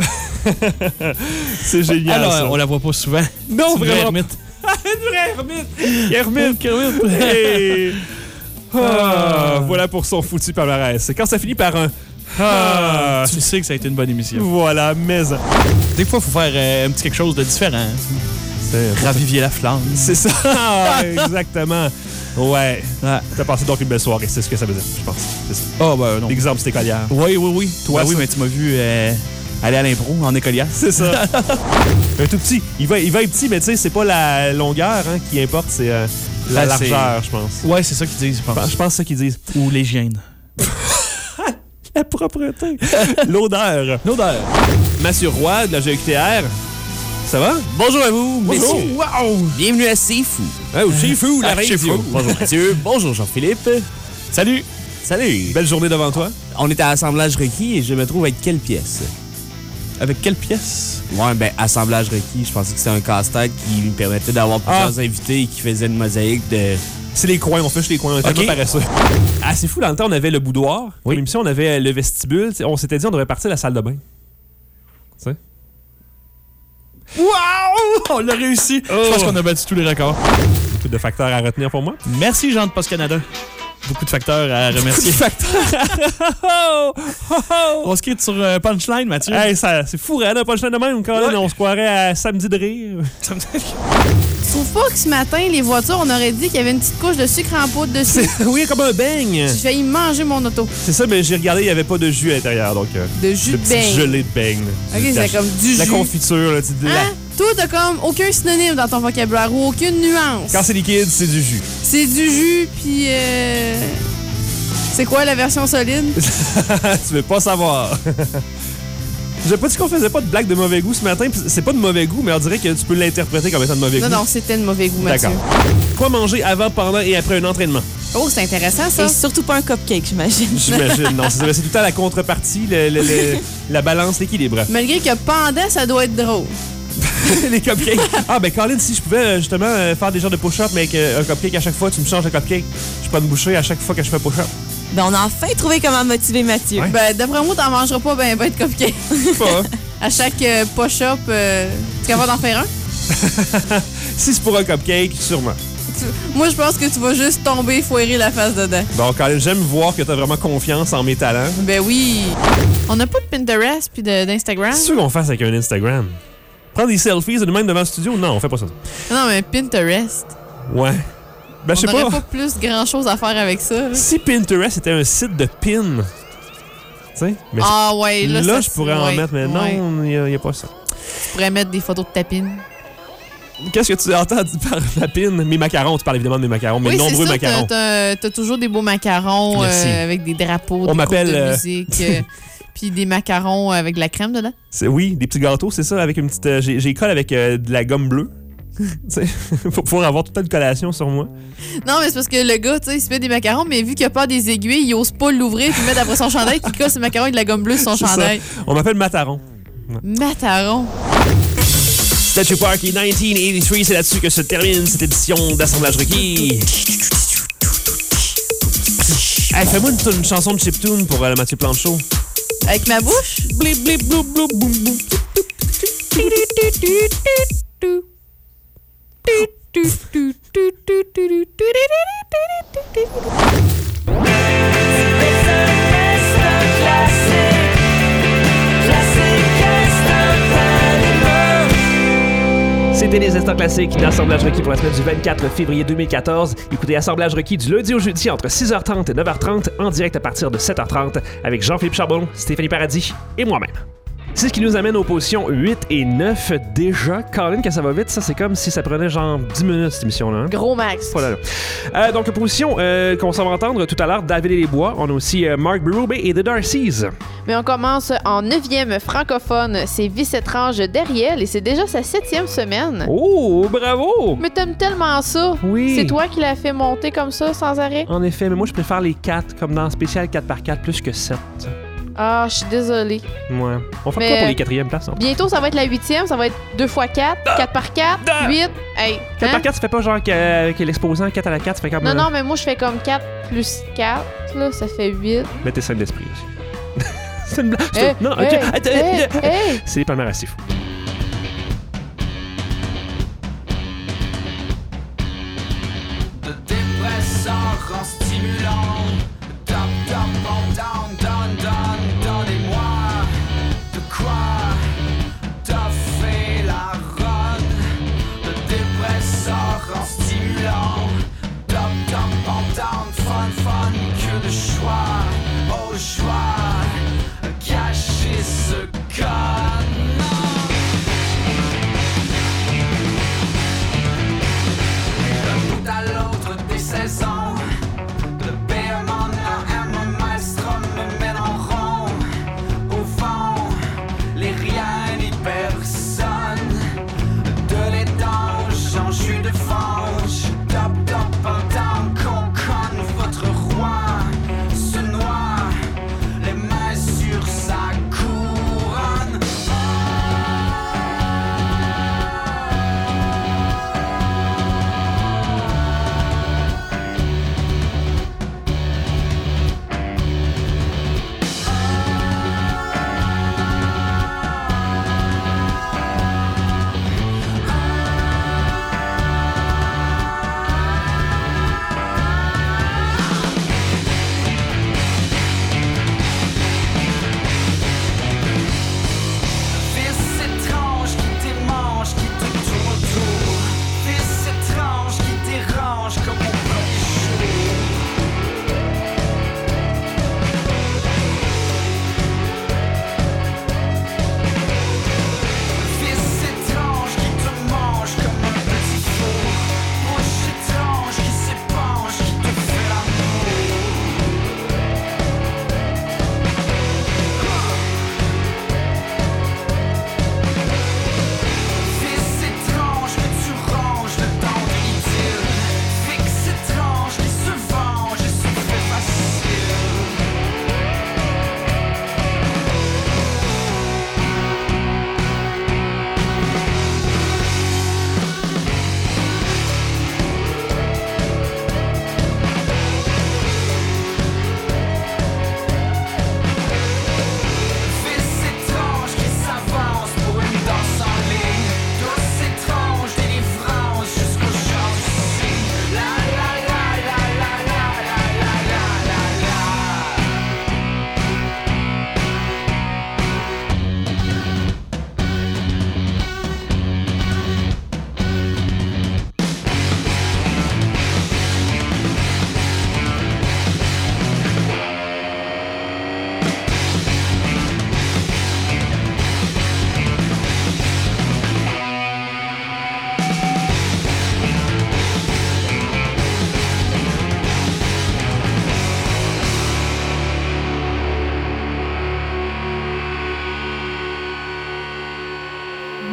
C'est génial, Alors, ça. on la voit pas souvent. Non, C'est une vraie vraiment. ermite. Une vraie ermite. Kermit, Kermit. Hey. Ah, voilà pour son foutu palmarès. Quand ça finit par un... Ah, Tu sais que ça a été une bonne émission. voilà, mais... Des fois, il faut faire euh, un petit quelque chose de différent. C'est, Ravivier la flamme. c'est ça, Ah, exactement. Ouais. Ouais. T'as passé donc une belle soirée, c'est ce que ça veut dire, je pense. C'est ça. Oh, ben non. L'exemple, c'était Collière. Oui, oui, oui. Toi, Ben oui, ça. mais tu m'as vu euh, aller à l'impro en écolière. C'est ça. Un tout petit. Il va, il va être petit, mais tu sais, c'est pas la longueur hein, qui importe, c'est euh, la Ah, c'est- largeur, je pense. Ouais, c'est ça qu'ils disent, je Je pense, pense. je pense que c'est ça qu'ils disent. Ou l'hygiène. La propreté. L'odeur. L'odeur. Mathieu Roy de la G E Q T R. Ça va? Bonjour à vous, Bonjour. messieurs. Bienvenue à C'est Fou. Oh, c'est fou, la Ah, c'est radio. fou. Bonjour Mathieu, bonjour Jean-Philippe. Salut. Salut. Belle journée devant toi. On est à Assemblage requis et je me trouve avec quelle pièce? Avec quelle pièce? Ouais, ben, Assemblage requis, je pensais que c'était un casse-tête qui me permettait d'avoir plusieurs Ah. invités et qui faisait une mosaïque de... C'est les coins, on fait chez les coins, on était Ok. pas paresseux. Ah, c'est fou, dans le temps, on avait le boudoir. Oui. Pour l'émission, on avait le vestibule. T'sais, on s'était dit, on devrait partir de la salle de bain. Tu sais? Wow! On l'a réussi. Oh. Je pense qu'on a battu tous les records. Beaucoup de facteurs à retenir pour moi. Merci, Jean de Post Canada. Beaucoup de facteurs à remercier. Oh! Oh, oh! On se quitte sur euh, Punchline, Mathieu. Hey, ça, c'est fou, hein, pas le de même, Colin, Ouais. on se croirait à samedi de rire. Tu trouves pas que ce matin, les voitures, on aurait dit qu'il y avait une petite couche de sucre en poudre dessus? C'est- oui, comme un beigne. J'ai failli manger mon auto. C'est ça, mais j'ai regardé, il n'y avait pas de jus à l'intérieur, donc... Euh, De jus de petite beigne. gelée de beigne. Ok, De la- c'est comme du La jus. confiture, là, tu dis, de la- Hein? toi, t'as comme aucun synonyme dans ton vocabulaire ou aucune nuance. Quand c'est liquide, c'est du jus. C'est du jus, puis euh... c'est quoi la version solide? Tu veux pas savoir. J'ai pas dit qu'on faisait pas de blague de mauvais goût ce matin. C'est pas de mauvais goût, mais on dirait que tu peux l'interpréter comme étant de mauvais non, goût. Non, non, c'était de mauvais goût, Mathieu. D'accord. Quoi manger avant, pendant et après un entraînement? Oh, c'est intéressant, ça. Et surtout pas un cupcake, j'imagine. J'imagine, non. C'est, c'est tout le temps la contrepartie, le, le, le, la balance, l'équilibre. Malgré que pendant, ça doit être drôle. Les cupcakes. Ah, ben, Colin, si je pouvais justement faire des genres de push-up, mais avec un cupcake à chaque fois, tu me changes de cupcake. Je prends une bouchée à chaque fois que je fais push-up. Ben, on a enfin trouvé comment motiver Mathieu. Ouais. Ben, d'après moi, t'en mangeras pas ben ben de cupcake. Pas. À chaque euh, push-up, euh, tu es capable d'en faire un? Si c'est pour un cupcake, sûrement. Tu... Moi, je pense que tu vas juste tomber, foirer la face dedans. Bon, Colin, j'aime voir que t'as vraiment confiance en mes talents. Ben oui. On n'a pas de Pinterest puis de, d'Instagram? C'est sûr qu'on fasse avec un Instagram. Prendre des selfies de même devant le studio? Non, on fait pas ça. Non, mais Pinterest. Ouais. Ben, je sais on n'aurait pas. pas plus grand-chose à faire avec ça. Là. Si Pinterest était un site de pins, tu sais. Ah ouais, là, là ça, je pourrais ouais, en mettre, mais ouais. non, il n'y a, a pas ça. Tu pourrais mettre des photos de tapines. Qu'est-ce que tu entends par la pin? Mes macarons, tu parles évidemment de mes macarons, mes oui, nombreux c'est ça, macarons. T'as, t'as toujours des beaux macarons euh, avec des drapeaux, on des m'appelle groupes de euh... musique, euh, puis des macarons avec de la crème dedans. C'est, oui, des petits gâteaux, c'est ça, avec une petite. Euh, j'ai, j'ai colle avec euh, de la gomme bleue. Pour pouvoir avoir toute une collation sur moi. Non, mais c'est parce que le gars, tu sais, il se met des macarons, mais vu qu'il a pas des aiguilles, il ose pas l'ouvrir puis mettre après son chandail, puis il colle ses macarons avec de la gomme bleue sur son c'est chandail. Ça. On m'appelle Mataron. Ouais. Mataron. Statue Park dix-neuf quatre-vingt-trois, c'est là-dessus que se termine cette édition d'Assemblage requis. Hey, fais-moi une, une chanson de chiptune pour euh, Mathieu Planchot. Avec ma bouche? Blip, blip, blou, blou, boum, boum. C'était les instants classiques d'Assemblage requis pour la semaine du vingt-quatre février deux mille quatorze. Écoutez Assemblage requis du lundi au jeudi entre six heures trente et neuf heures trente en direct à partir de sept heures trente avec Jean-Philippe Charbonneau, Stéphanie Paradis et moi-même. C'est ce qui nous amène aux positions huit et neuf déjà. Colin, que ça va vite, ça c'est comme si ça prenait genre dix minutes cette émission-là. Hein? Gros max. Oh là là. Euh, donc, position euh, qu'on s'en va entendre tout à l'heure, David et les Bois. On a aussi euh, Mark Berube et The Darcys. Mais on commence en neuvième francophone. C'est Vice étrange d'Ariel et c'est déjà sa septième semaine. Oh, bravo! Mais t'aimes tellement ça. Oui. C'est toi qui l'as fait monter comme ça sans arrêt? En effet, mais moi je préfère les quatre, comme dans spécial quatre par quatre, plus que sept. Ah, je suis désolée. Ouais. On fait Mais quoi pour les quatrièmes places? Hein? Bientôt, ça va être la huitième. Ça va être deux fois quatre, quatre par quatre, huit. Hey, quatre hein? par quatre, ça fait pas genre que, que l'exposant quatre à la quatre, ça fait comme... Non, euh... non, mais moi, je fais comme quatre plus quatre. Là, ça fait huit. Mais t'es saine d'esprit aussi. C'est une blague. Hey, non, hey, ok. Attends, hey, hey. C'est pas mal assez fou. De dépresseur en stimulant. Top, top, on down, down, down. Donnez-moi de quoi toffer la run. De dépresseur en stimulant. Top, top, on down, fun, fun. Que de choix, au choix. Cacher ce con.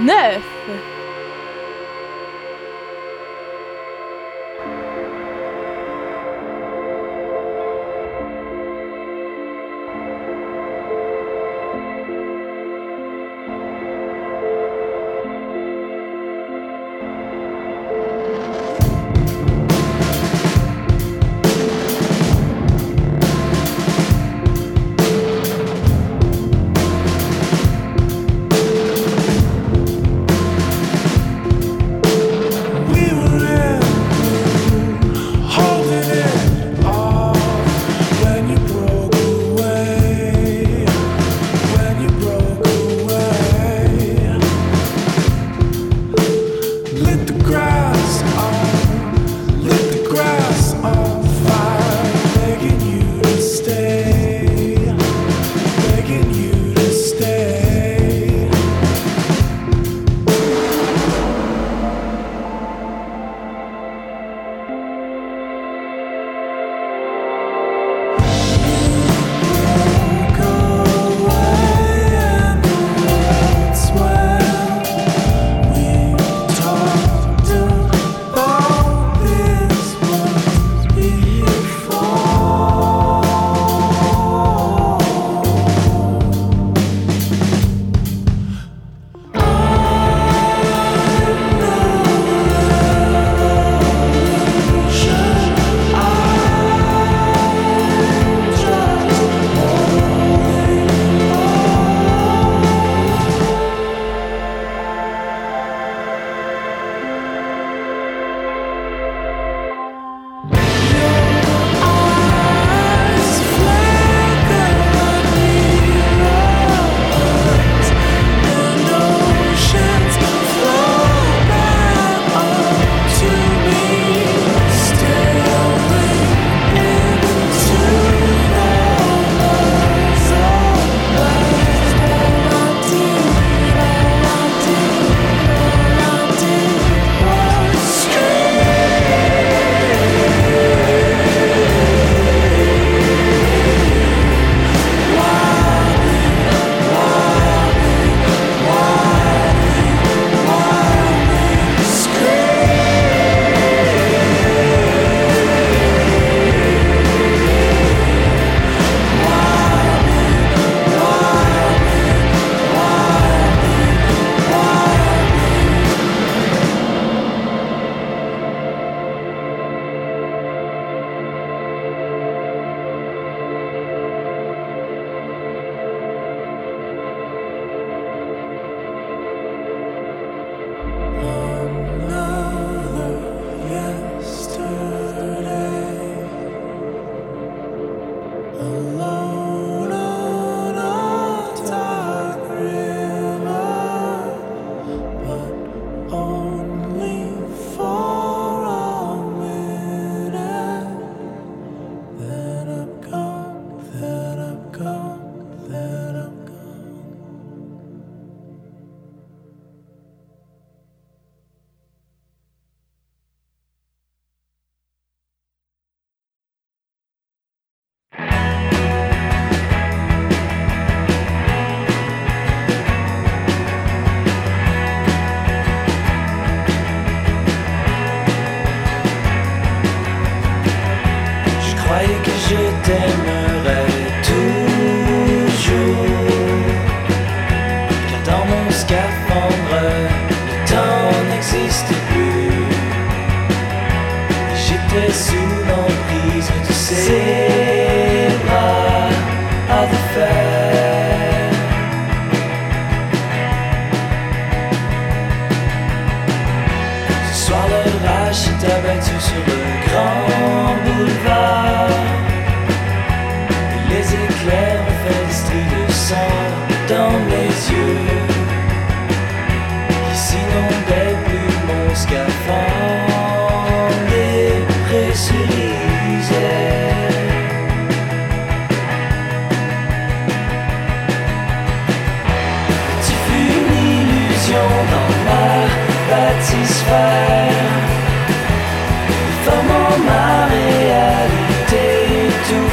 neuf.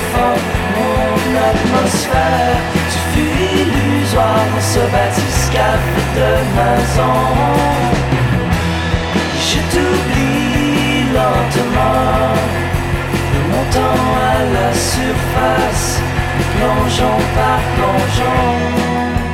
Ce bâtisse café de maison. Je t'oublie lentement, montant à la surface, plongeon par plongeon.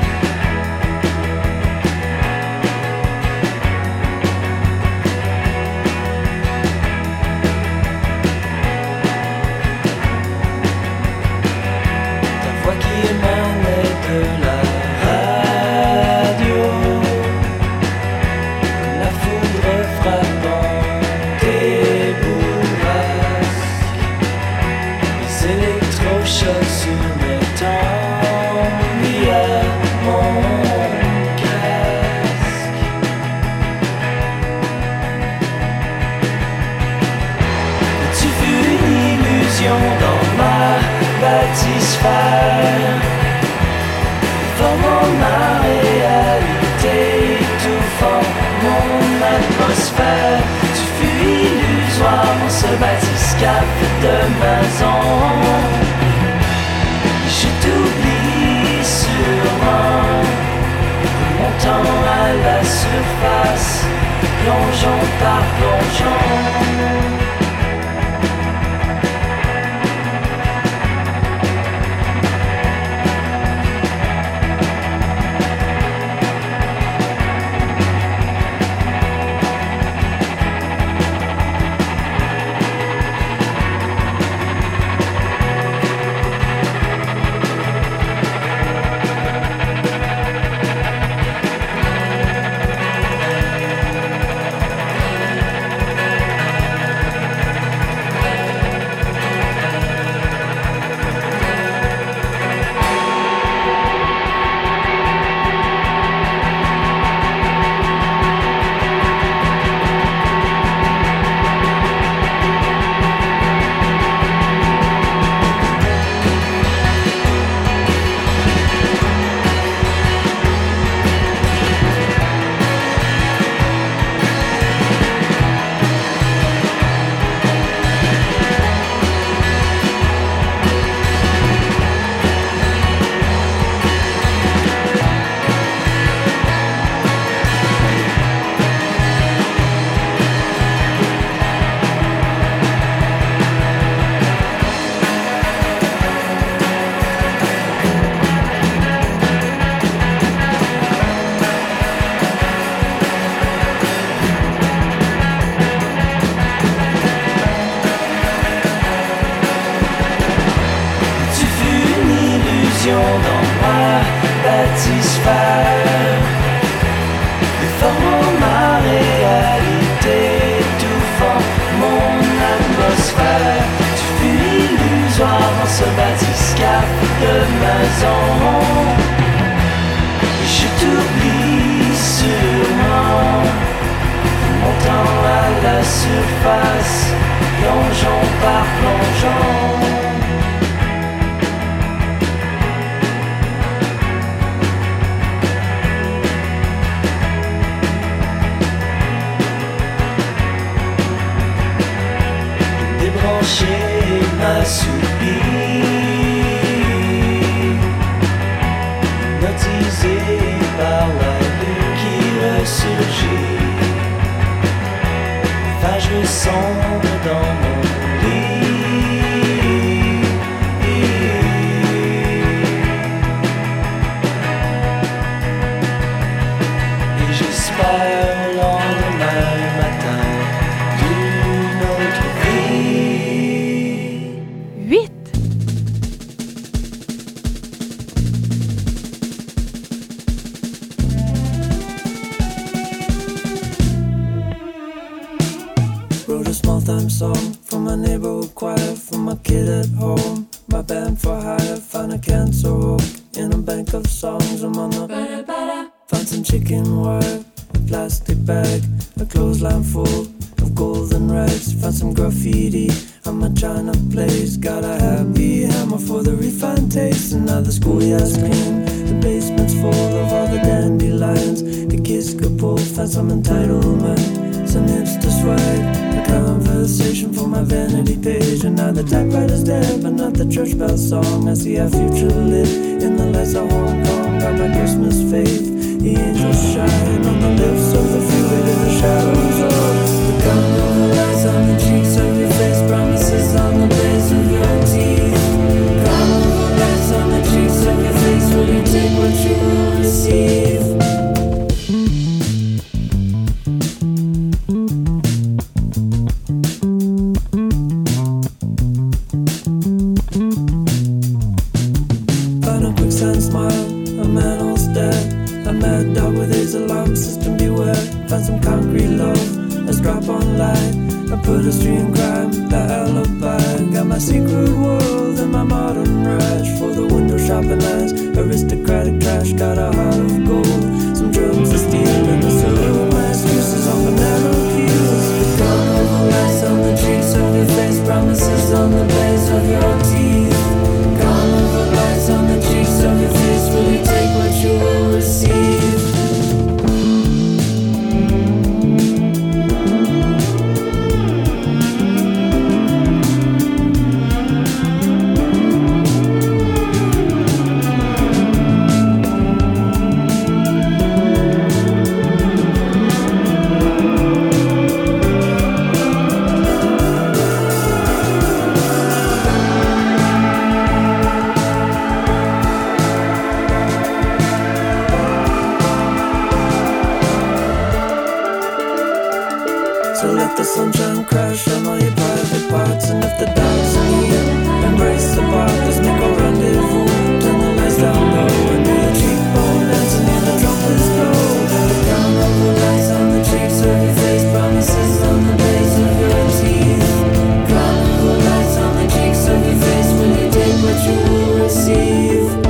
Formant ma réalité, étouffant mon atmosphère. Tu fus illusoire dans ce bathyscaphe de maison. Je t'oublie sûrement, montant à la surface, plongeon par plongeon. Song. I see our future lit in the lights of Hong Kong. Got my Christmas faith. The angel ten smile, a man all stare. A mad dog with his alarm system, beware. Find some concrete loaf, a strap on line. I put a stream crime, the alibi. Got my secret world and my modern rush. For the window shopping lines, aristocratic trash. Got a heart of gold, some drugs to steal. And the saloon, my excuses on the narrow heels. Carnival lights on the cheeks of your face, promises on the base of your teeth. Carnival lights on the cheeks of your face, will you take what you will receive? So let the sunshine crash on all your private parts. And if the dogs need, embrace the bark. Let's make a rendezvous. Turn the lights down low and do a cheekbone dancing in the trumpets blow. Carnival lights on the cheeks of your face, promises on the base of your teeth. Carnival lights on the cheeks of your face, will you take what you will receive?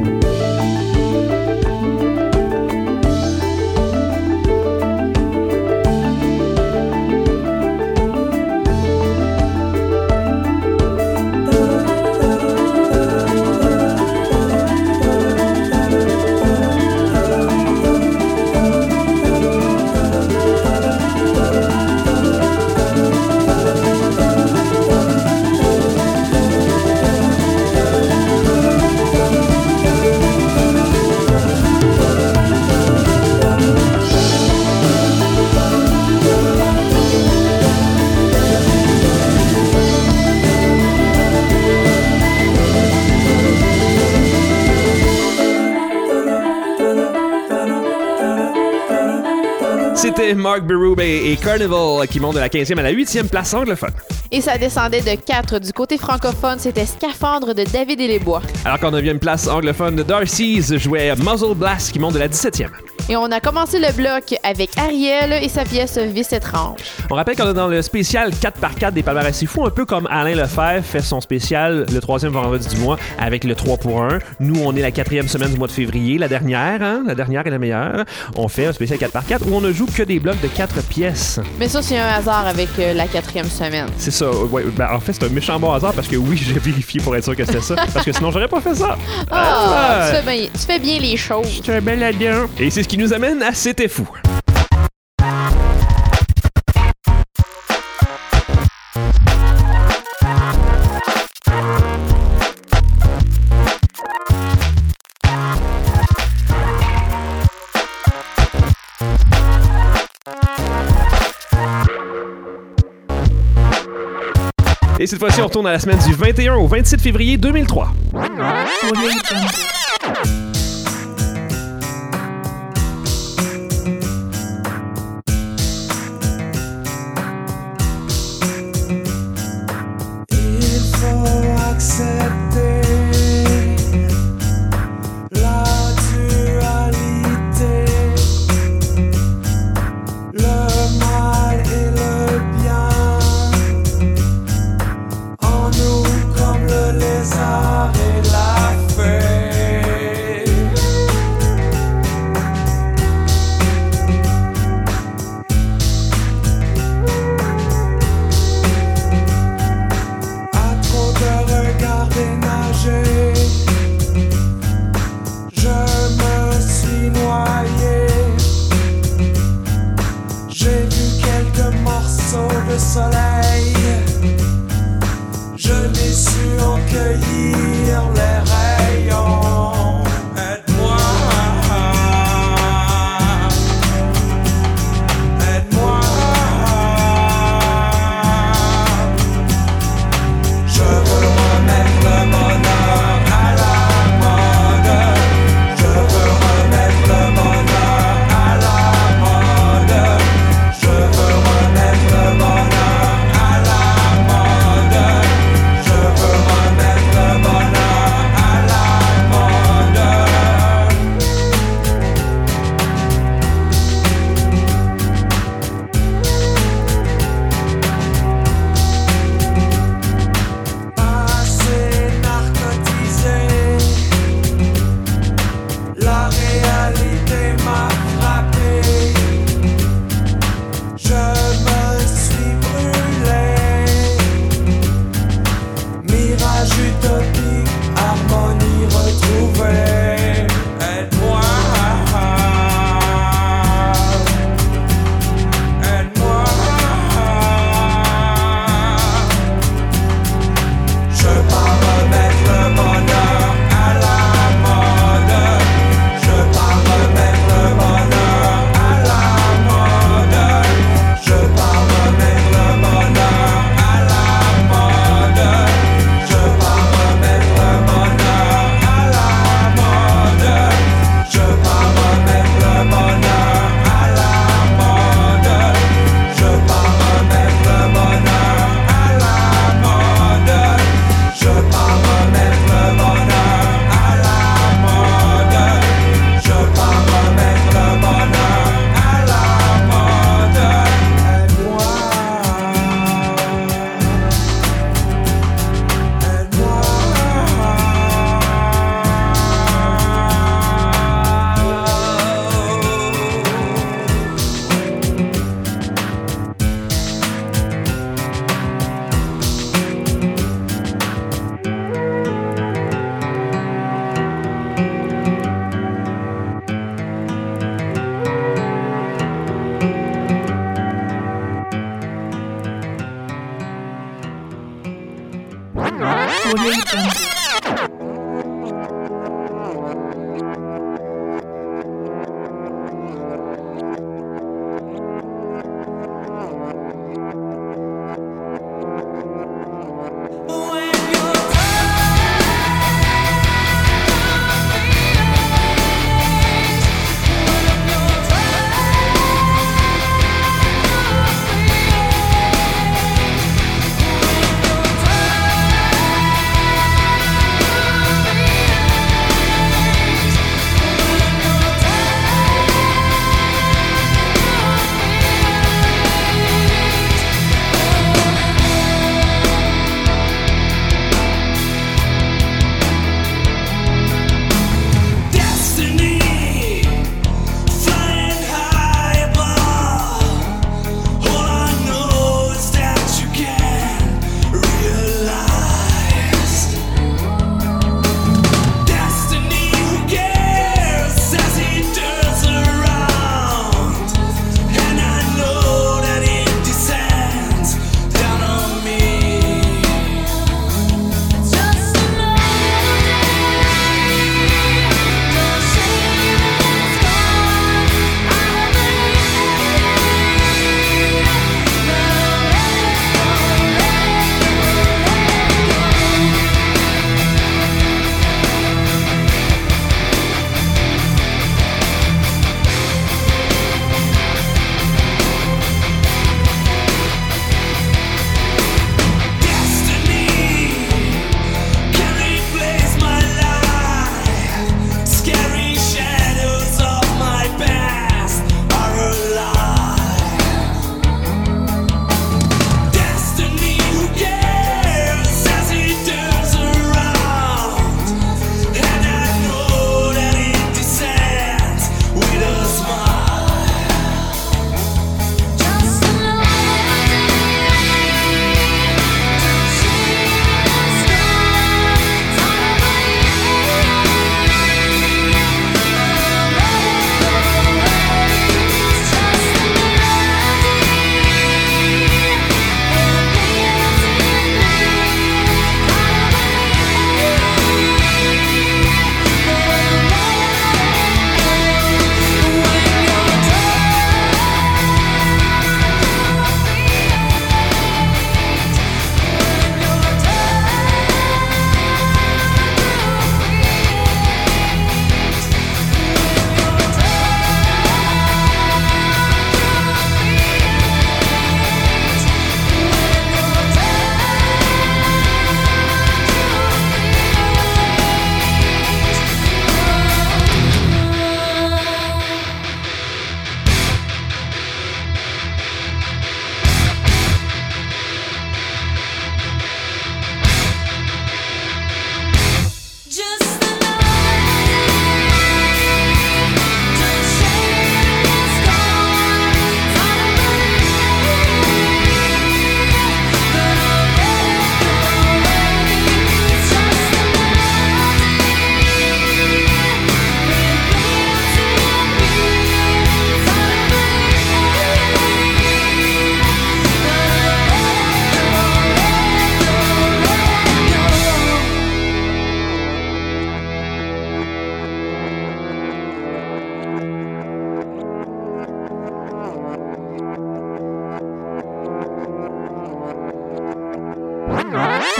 C'était Mark Berube et Carnival qui montent de la quinzième à la huitième place anglophone. Et ça descendait de quatre. Du côté francophone, c'était Scaphandre de David et les Bois. Alors qu'en neuvième place anglophone, The Darcys jouait Muzzle Blast qui monte de la dix-septième. Et on a commencé le bloc avec Ariel et sa pièce Vice étrange. On rappelle qu'on est dans le spécial quatre par quatre des palmarès c'est fou, un peu comme Alain Lefebvre fait son spécial le troisième vendredi du mois avec le trois pour un. Nous, on est la quatrième semaine du mois de février, la dernière, hein? La dernière est la meilleure. On fait un spécial quatre par quatre où on ne joue que des blocs de quatre pièces. Mais ça, c'est un hasard avec euh, la quatrième semaine. C'est ça, ouais. Ben, en fait, c'est un méchant bon hasard parce que oui, j'ai vérifié pour être sûr que c'était ça. Parce que sinon, j'aurais pas fait ça. Ah, ah tu, fais bien, tu fais bien les choses. Je suis bel là-dedans. Et c'est ce qui nous amène à C'était fou. Et cette fois-ci, on retourne à la semaine du vingt et un au vingt-sept février deux mille trois. En nous comme le lézard et la fée.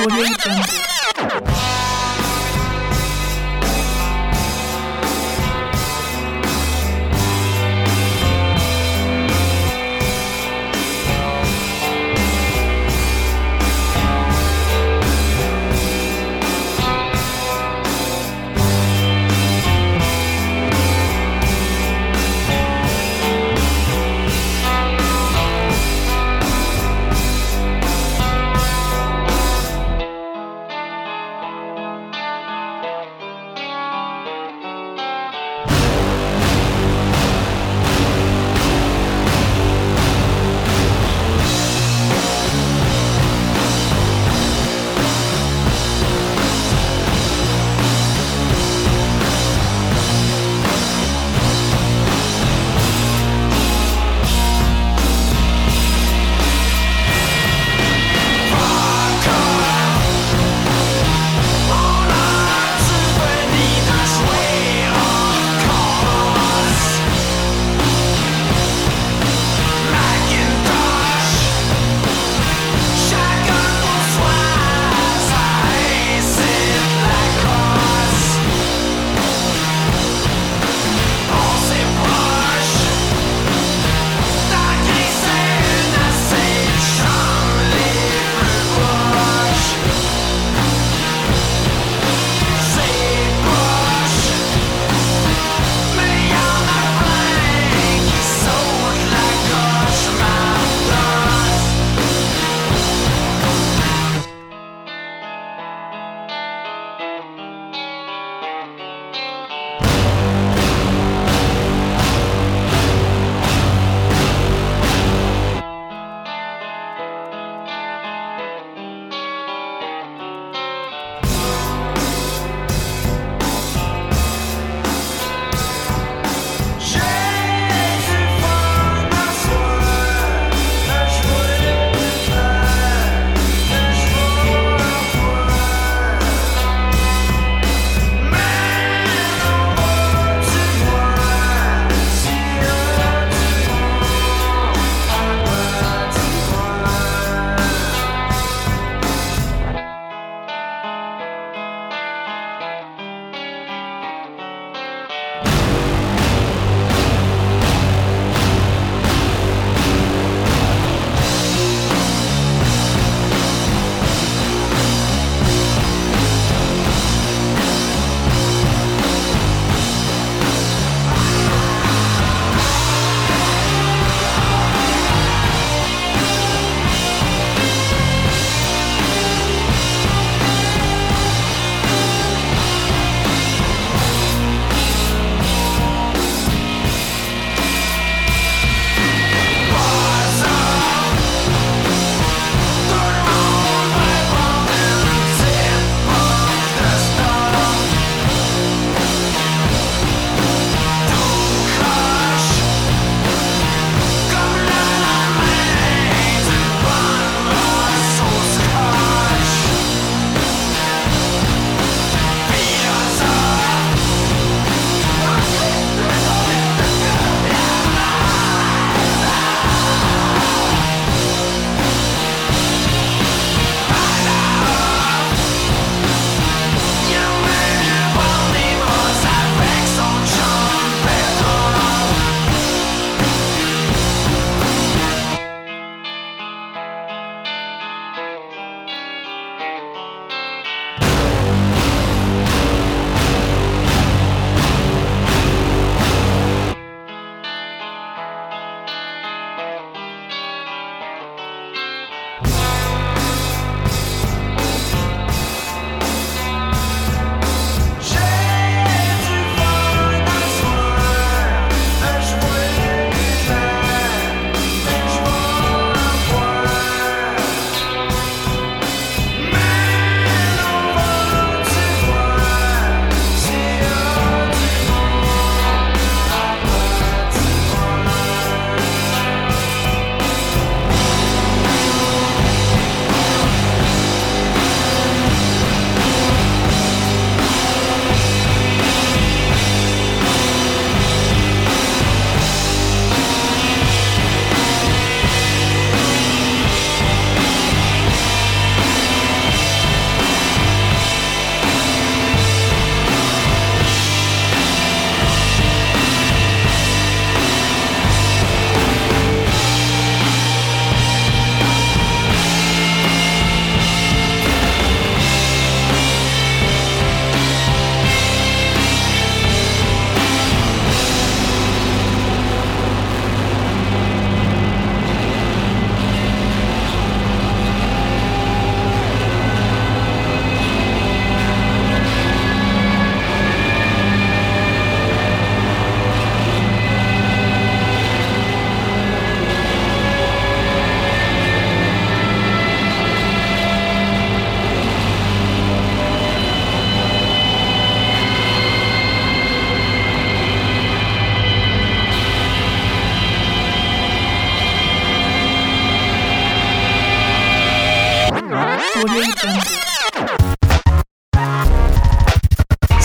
Audio Jungle.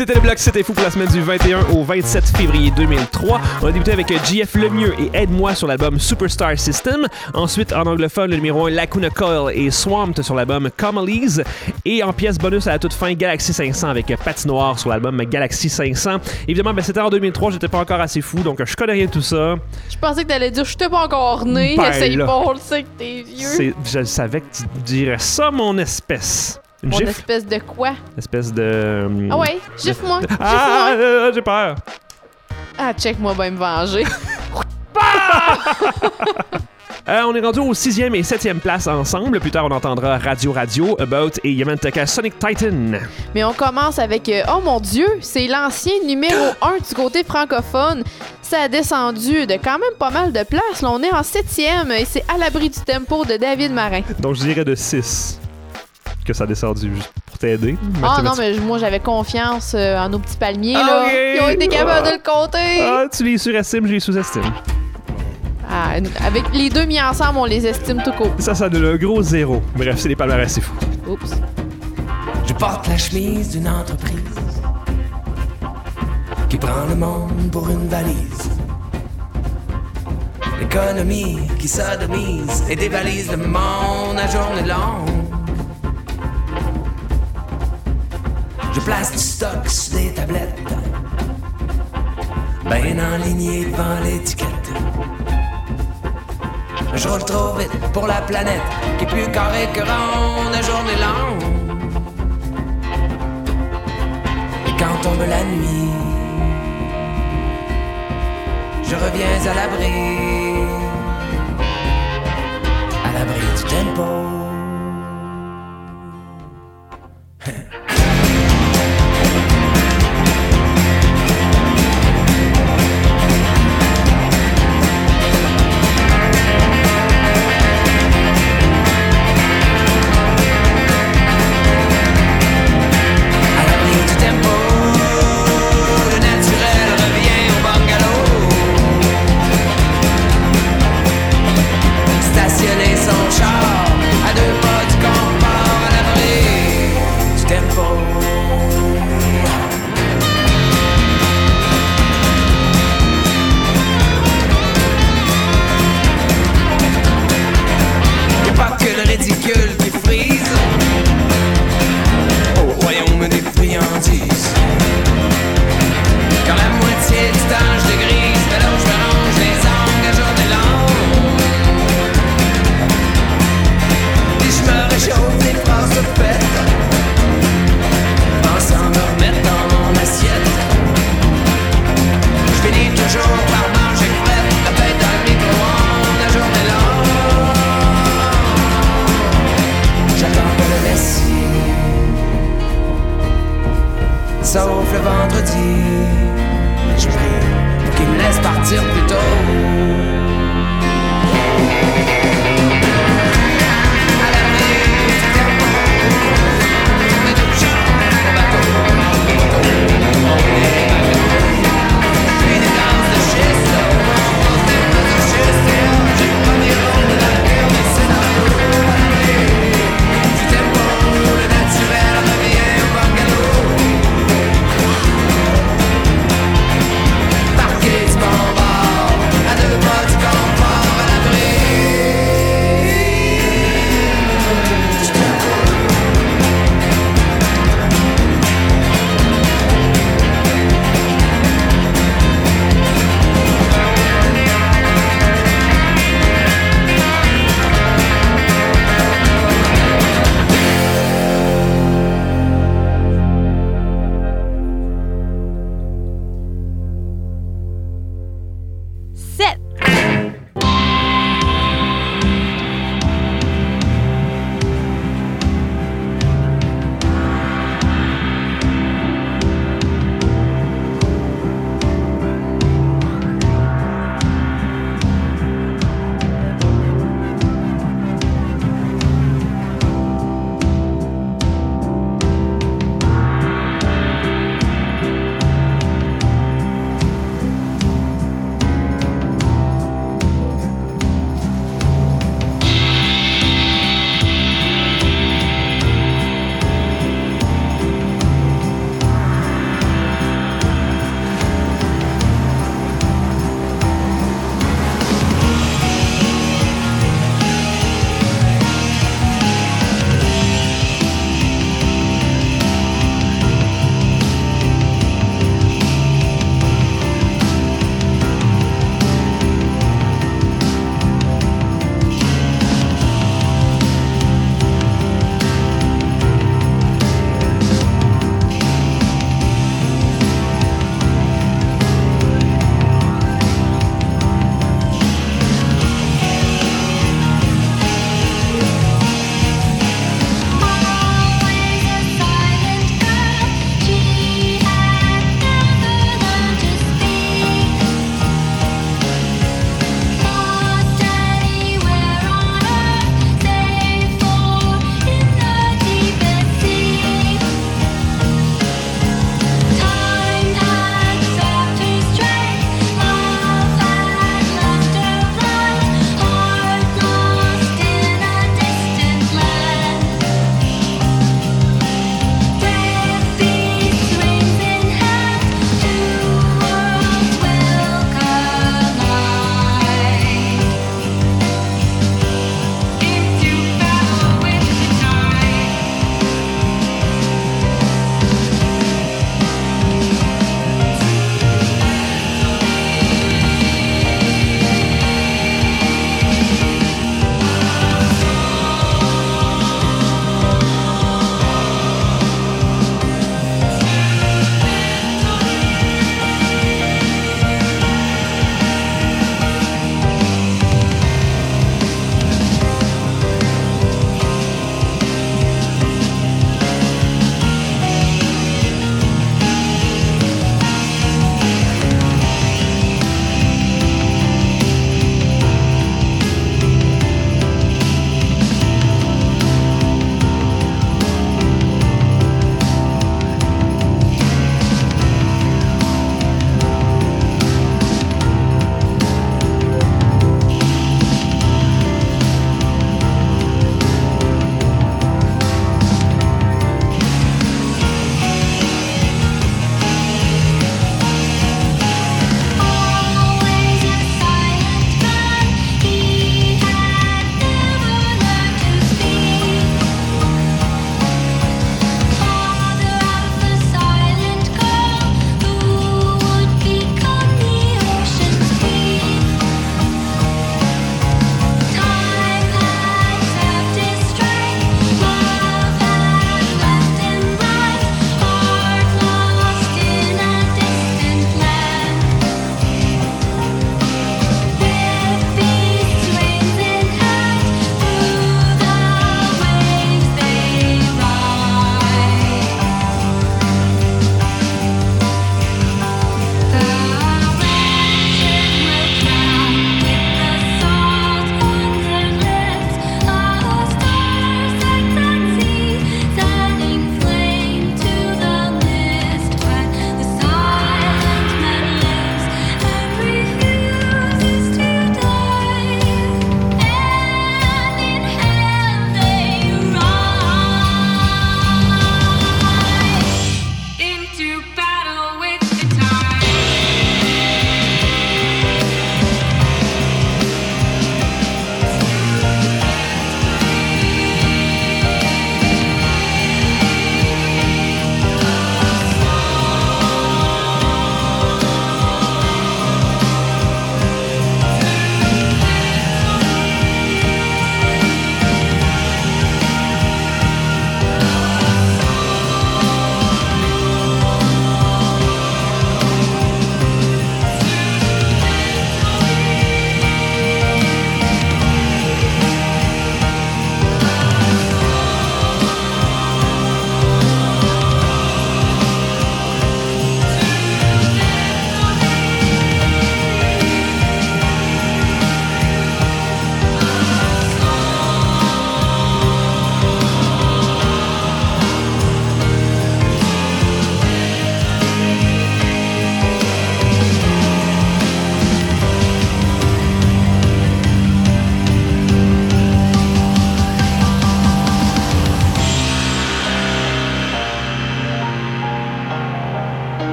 C'était le bloc C'était fou pour la semaine du vingt et un au vingt-sept février deux mille trois. On a débuté avec J F Lemieux et Aide-moi sur l'album Superstar System. Ensuite, en anglophone, le numéro un, Lacuna Coil et Swamped sur l'album Comalies. Et en pièce bonus à la toute fin, Galaxy cinq cents avec Patinoire sur l'album Galaxy cinq cents. Évidemment, ben, c'était en deux mille trois, j'étais pas encore assez fou, donc je connais rien de tout ça. Je pensais que t'allais dire, je t'ai pas encore né. Ben Essaye là. pas, on le sait que t'es vieux. C'est, je savais que tu dirais ça, mon espèce. Une Mon gifle? espèce de quoi? Espèce de... Ah ouais, gifle-moi. Ah, Gifle-moi. euh, j'ai peur. Ah, check-moi, ben me venger. Euh, on est rendu au sixième et septième place ensemble. Plus tard, on entendra Radio Radio, About et Yamantaka Sonic Titan. Mais on commence avec, euh, oh mon Dieu, c'est l'ancien numéro un du côté francophone. Ça a descendu de quand même pas mal de places. Là, on est en septième et c'est À l'abri du tempo de David Marin. Donc, je dirais de six que ça a descendu, juste pour t'aider. Ah non, mais moi, j'avais confiance euh, en nos petits palmiers. Ah, là. ok. Ils ont été capables de le compter. Ah, tu les surestimes, je les sous-estime. Ah, avec les deux mis ensemble, on les estime tout court. Ça, ça donne un gros zéro. Bref, c'est des palmarès, c'est fou. Oups. Je porte la chemise d'une entreprise qui prend le monde pour une valise. L'économie qui sodomise et dévalise le monde à journée longue. Je place du stock sur des tablettes, ben enligné devant l'étiquette. Je roule trop vite pour la planète qui est plus carrée que ronde à journée longue. Et quand tombe la nuit, je reviens à l'abri, à l'abri du tempo. Stationner son char à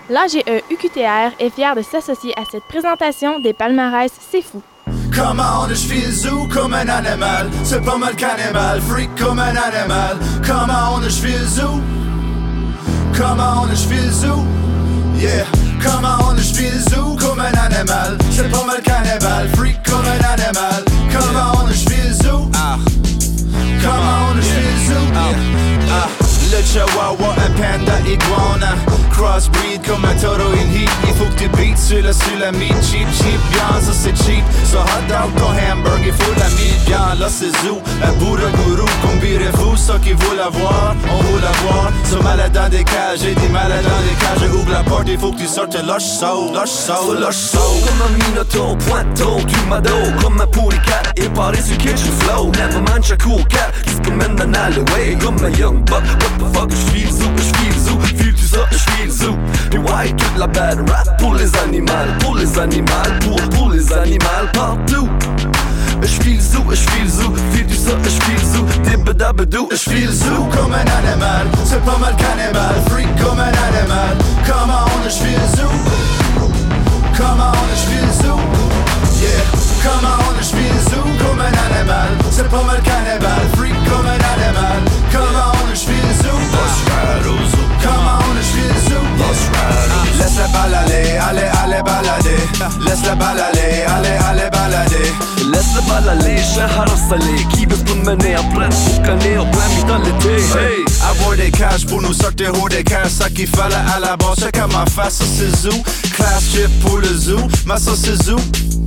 L'A G E U Q T R est fier de s'associer à cette présentation des palmarès C'est fou. Comment je file zoo comme un animal, c'est pas mal qu'animal, freak comme un animal. Comment je file zoo, comment je file zoo, yeah. Comment je file zoo comme un animal, c'est pas mal qu'animal, freak comme un animal. Comment je file zoo, ah. Comment je file zoo, yeah. Ah. Le chihuahua, un panda iguana, crossbreed comme un taureau in heat. Il faut que tu beats sur la, sur la meat, cheap, cheap, bien, ça c'est cheap. So hot dog, ton hamburger, il faut la meat, bien, là c'est zoo. Un bourre gourou, comme birez-vous, ça qui veut la voir, on veut la voir. So malade dans des cages, j'ai dit malade dans des cages, ouvre la porte, il faut que tu sortes lush soul, lush soul, lush soul. Comme un minotaure, pointeau, Kimado, comme un polycat, et parler sur kitchen flow. Never manche à cool cat, qui se promène dans l'alley, comme un young buck. What the fuck, j'file zoo, j'file zoo, file-tu ça, j'file zoo. Et ouais, toute la bad rap pour les animaux, pour les animaux, pour, pour les animaux partout. J'file zoo, j'file zoo, file-tu ça, j'file zoo, dibadabadou, j'file zoo comme un animal, c'est pas mal qu'animal, freak comme un animal. Comment j'file zoo, comment j'file zoo, yeah. Comment j'file zoo comme un animal, c'est pas mal qu'animal, freak comme un animal. Comment j'file zoo, comment j'file zoo, laisse la balle aller, allez, allez balader. Laisse la balle aller, allez, allez balader. Laisse la balle aller, shahar salé, qui veut se promener en plein boucané, en plein mi dans l'été. Hey, avoir des cash pour nous sortir haut des cash, ça qu'il fallait à la base, c'est comme ma face, ça c'est zoo. Class chip pour le zoo, ma ça c'est zoo.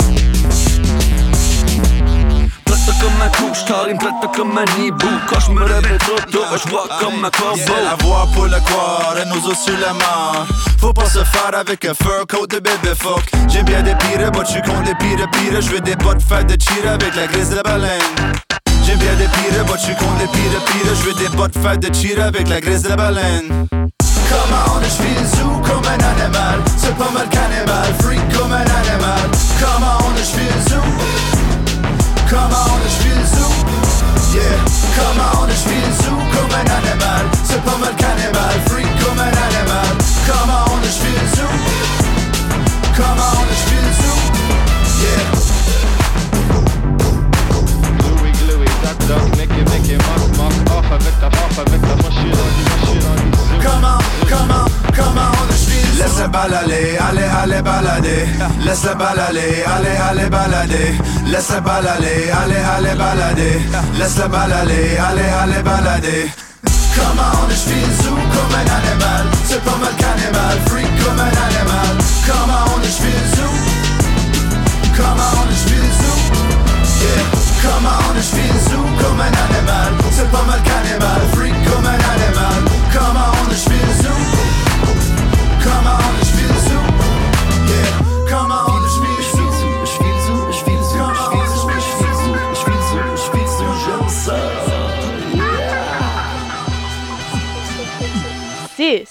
Plate comme un couche, tarim, plate comme un hibou. Quand je me réveille trop tôt, je vois comme un corbeau. Yeah, la voix pour le croire, et nos os sur la mort. Faut pas se faire avec un fur coat de bébé fuck. J'aime bien des pires, but j'suis contre les pires pires. J'veux des potes faire de cheer avec la grise de baleine. J'aime bien des pires, but j'suis contre les pires pires. J'veux des potes faire de cheer avec la grise de baleine. Comment j'file zoo comme un animal, c'est pas mal qu'animal, freak comme un animal. Comment j'file zoo, comment j'file zoo, yeah. Comment j'file zoo comme un animal, c'est pas mal qu'animal, freak comme un animal. Comment j'file zoo, comment j'file zoo, yeah. Louis, Louis, Duck, Duck, Mickey, Mickey, Mock, Mock, off avec ta, off avec ta machine, machine, machine. Comment, comment, comment j'file? Laisse la balle aller, allez, allez balader. Laisse la balle aller, allez, allez balader. Laisse la balle aller, allez, allez balader. Laisse la balle aller, allez, allez balader. Comment j'file zoo comme un animal, c'est pas mal qu'animal, freak comme un animal. Comment j'file zoo, comment j'file zoo, yeah. Comment j'file zoo comme un animal, c'est pas mal qu'animal, freak comme un animal. Comment j'file zoo, comment j'file zoo, yeah. Comment j'file zoo, j'file zoo, j'file zoo, j'file zoo, j'file zoo, j'file zoo, j'file zoo, j'aime ça. six.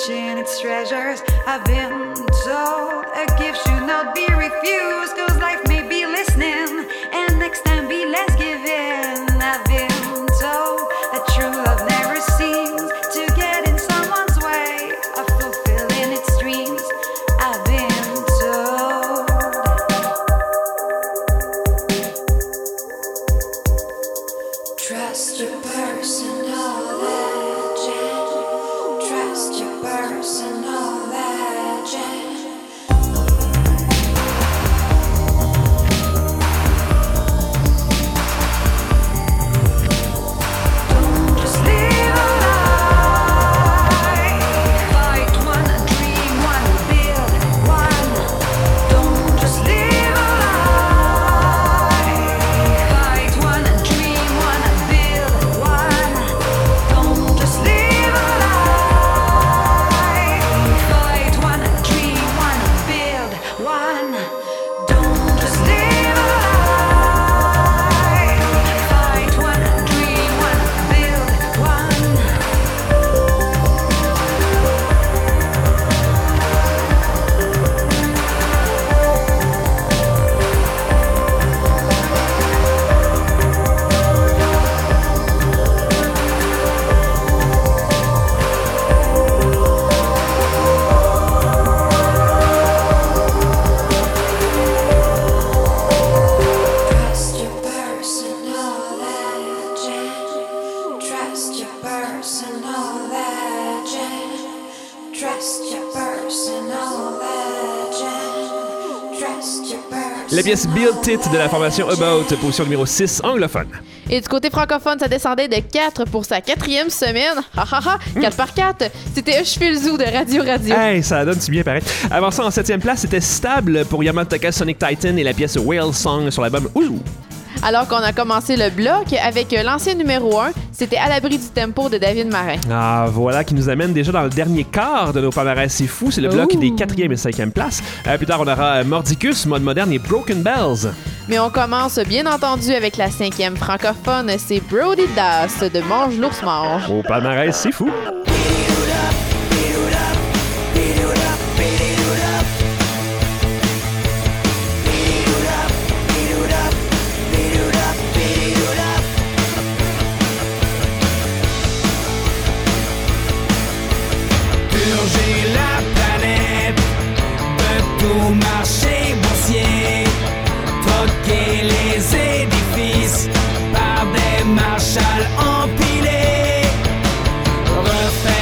cherishing its treasures. I've been told a gift should not be refused, cause life may be listening, and next time be less giving. I've been told that true love never seems to get in someone's way of fulfilling its dreams. I've been told. Trust your personal legend. Trust your personal legend. Don't just live a lie. Fight one, dream one, build one. Don't just live a lie. Fight one, dream one, build one. Don't just live a lie. Fight one, dream one, build one. Don't just live a lie. Fight one, dream one, build one. Trust your personal legend. Trust your personal legend. Trust your personal legend. Trust your personal. La pièce Built It de la formation About, position numéro six anglophone. Et du côté francophone, ça descendait de quatre pour sa quatrième semaine. Ha ha ha, quatre par quatre. C'était Je file zoo de Radio Radio. Hey, ça donne-tu bien pareil. Avant ça, en septième place, c'était Stable pour Yamataka Sonic Titan et la pièce Whale Song sur l'album Oulou. Alors qu'on a commencé le bloc avec l'ancien numéro un, c'était À l'abri du tempo de David Marin. Ah, voilà qui nous amène déjà dans le dernier quart de nos palmarès. C'est fou, c'est le bloc Ouh. des quatrième et cinquième places. Euh, plus tard, on aura Mordicus, Mode Moderne et Broken Bells. Mais on commence bien entendu avec la cinquième francophone, c'est Brody Das de Mange l'ours mange. Au palmarès, c'est fou. Purger la planète de tout marché boursier, troquer les édifices par des marshals empilés, refaire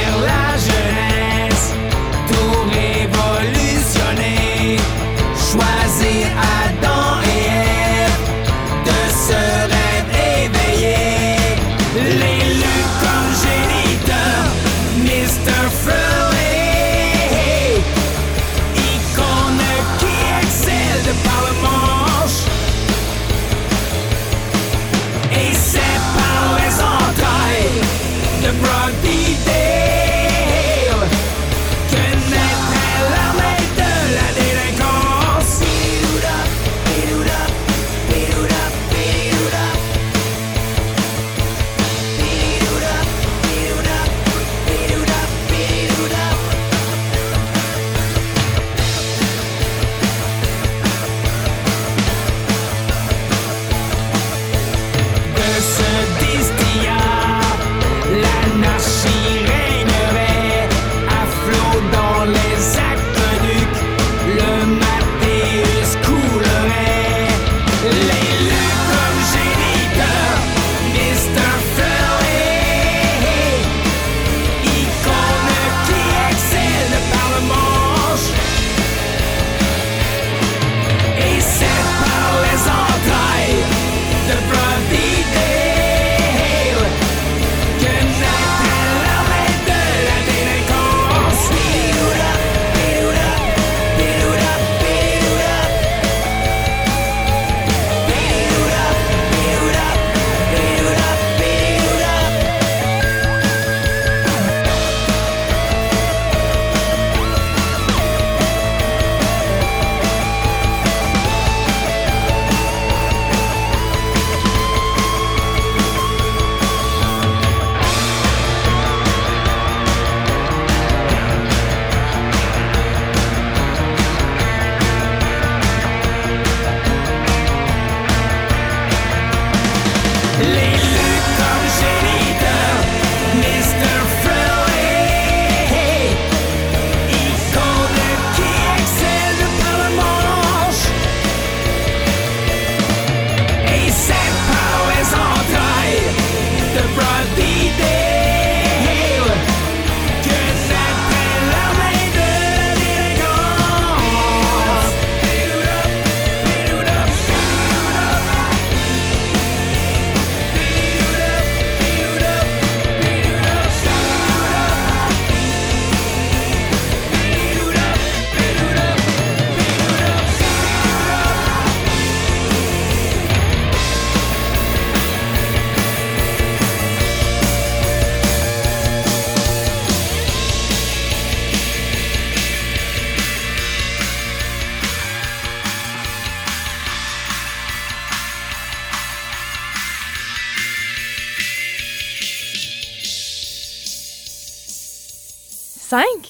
Cinq?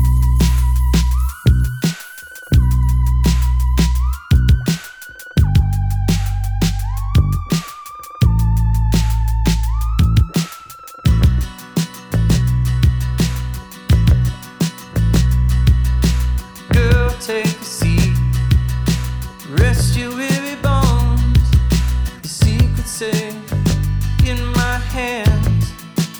Girl, take a seat. Rest your weary bones. Your secret's safe in my hands.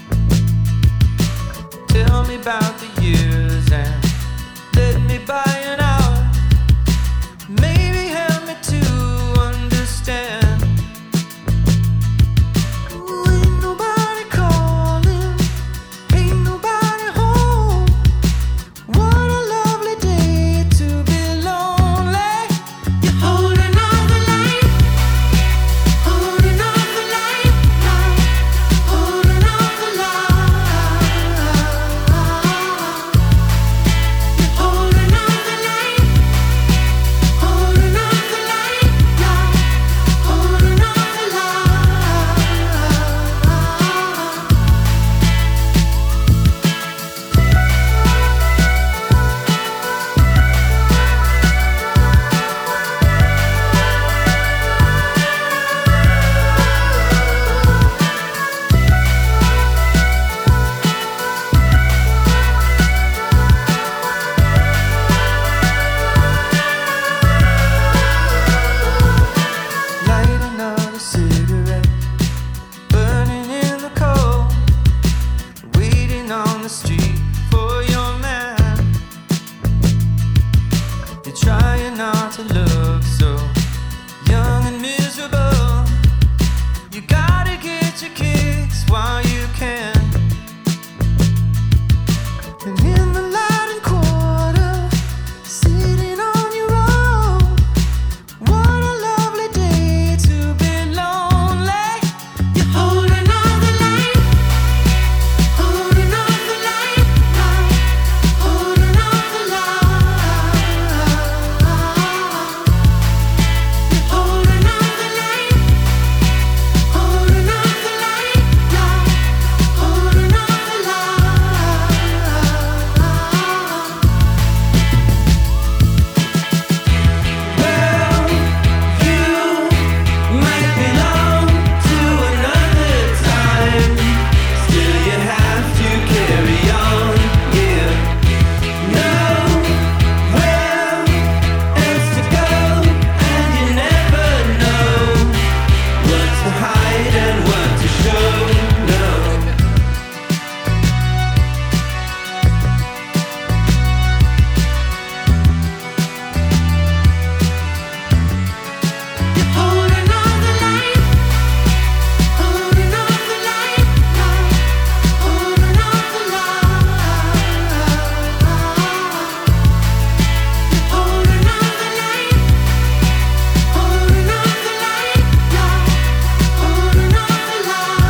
Tell me about the years and let me buy an hour. Maybe help me to understand. Ooh, ain't nobody calling, ain't nobody home. What a lovely day to be lonely. You're holding on the line, holding on the line, holding on the line. You're holding on the line, holding on the line, holding on the line. Light another cigarette, burning in the cold, waiting on the street for your man. You're trying not to look so young and miserable. You gotta get your kicks while you can. And in the Latin Quarter, sitting on your own. What a lovely day to be lonely. You're holding on the line, holding on the line, holding on the line. You're holding on the line, holding on the line, holding on the line. Well, you might belong to another time. Still, you have to carry on. Yeah, nowhere else to go, and you never know what to hide and what to show. No. You're holding on the line, holding on the line, holding on the line. You're holding on the line, holding on the line, holding on the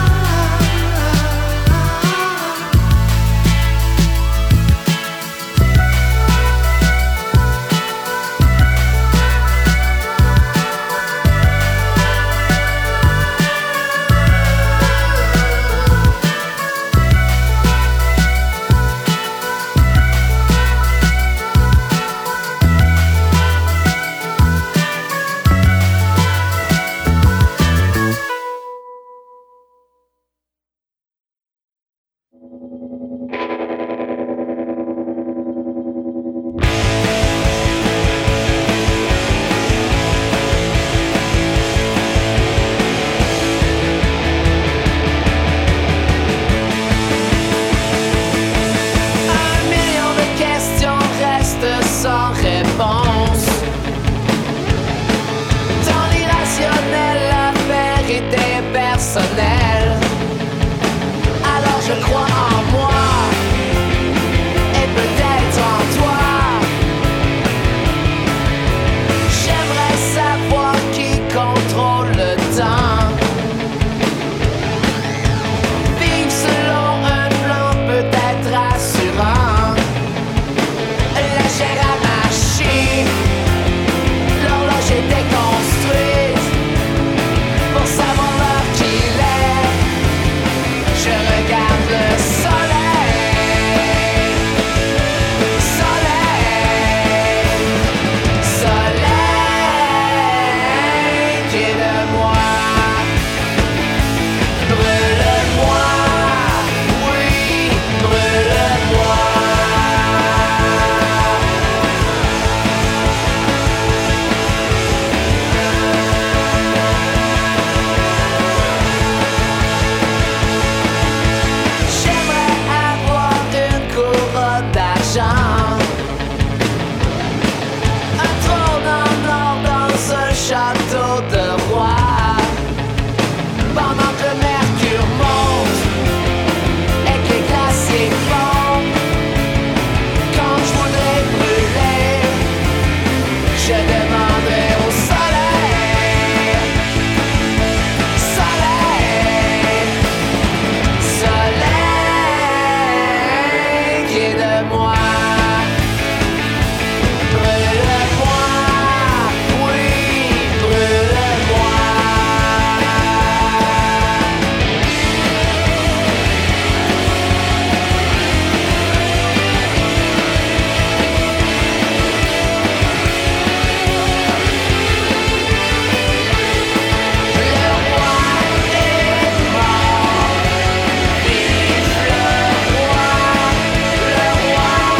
Un million de questions restent sans réponse. Dans l'irrationnel, la vérité personnelle. Alors je crois en moi et peut-être en toi. J'aimerais savoir qui contrôle le temps. Vivre selon un plan peut être rassurant. La chair à machine, l'horloge était construite pour savoir l'heure qu'il est. Je regarde le Brûle-moi. Brûle-moi. Oui, brûle-moi. Le roi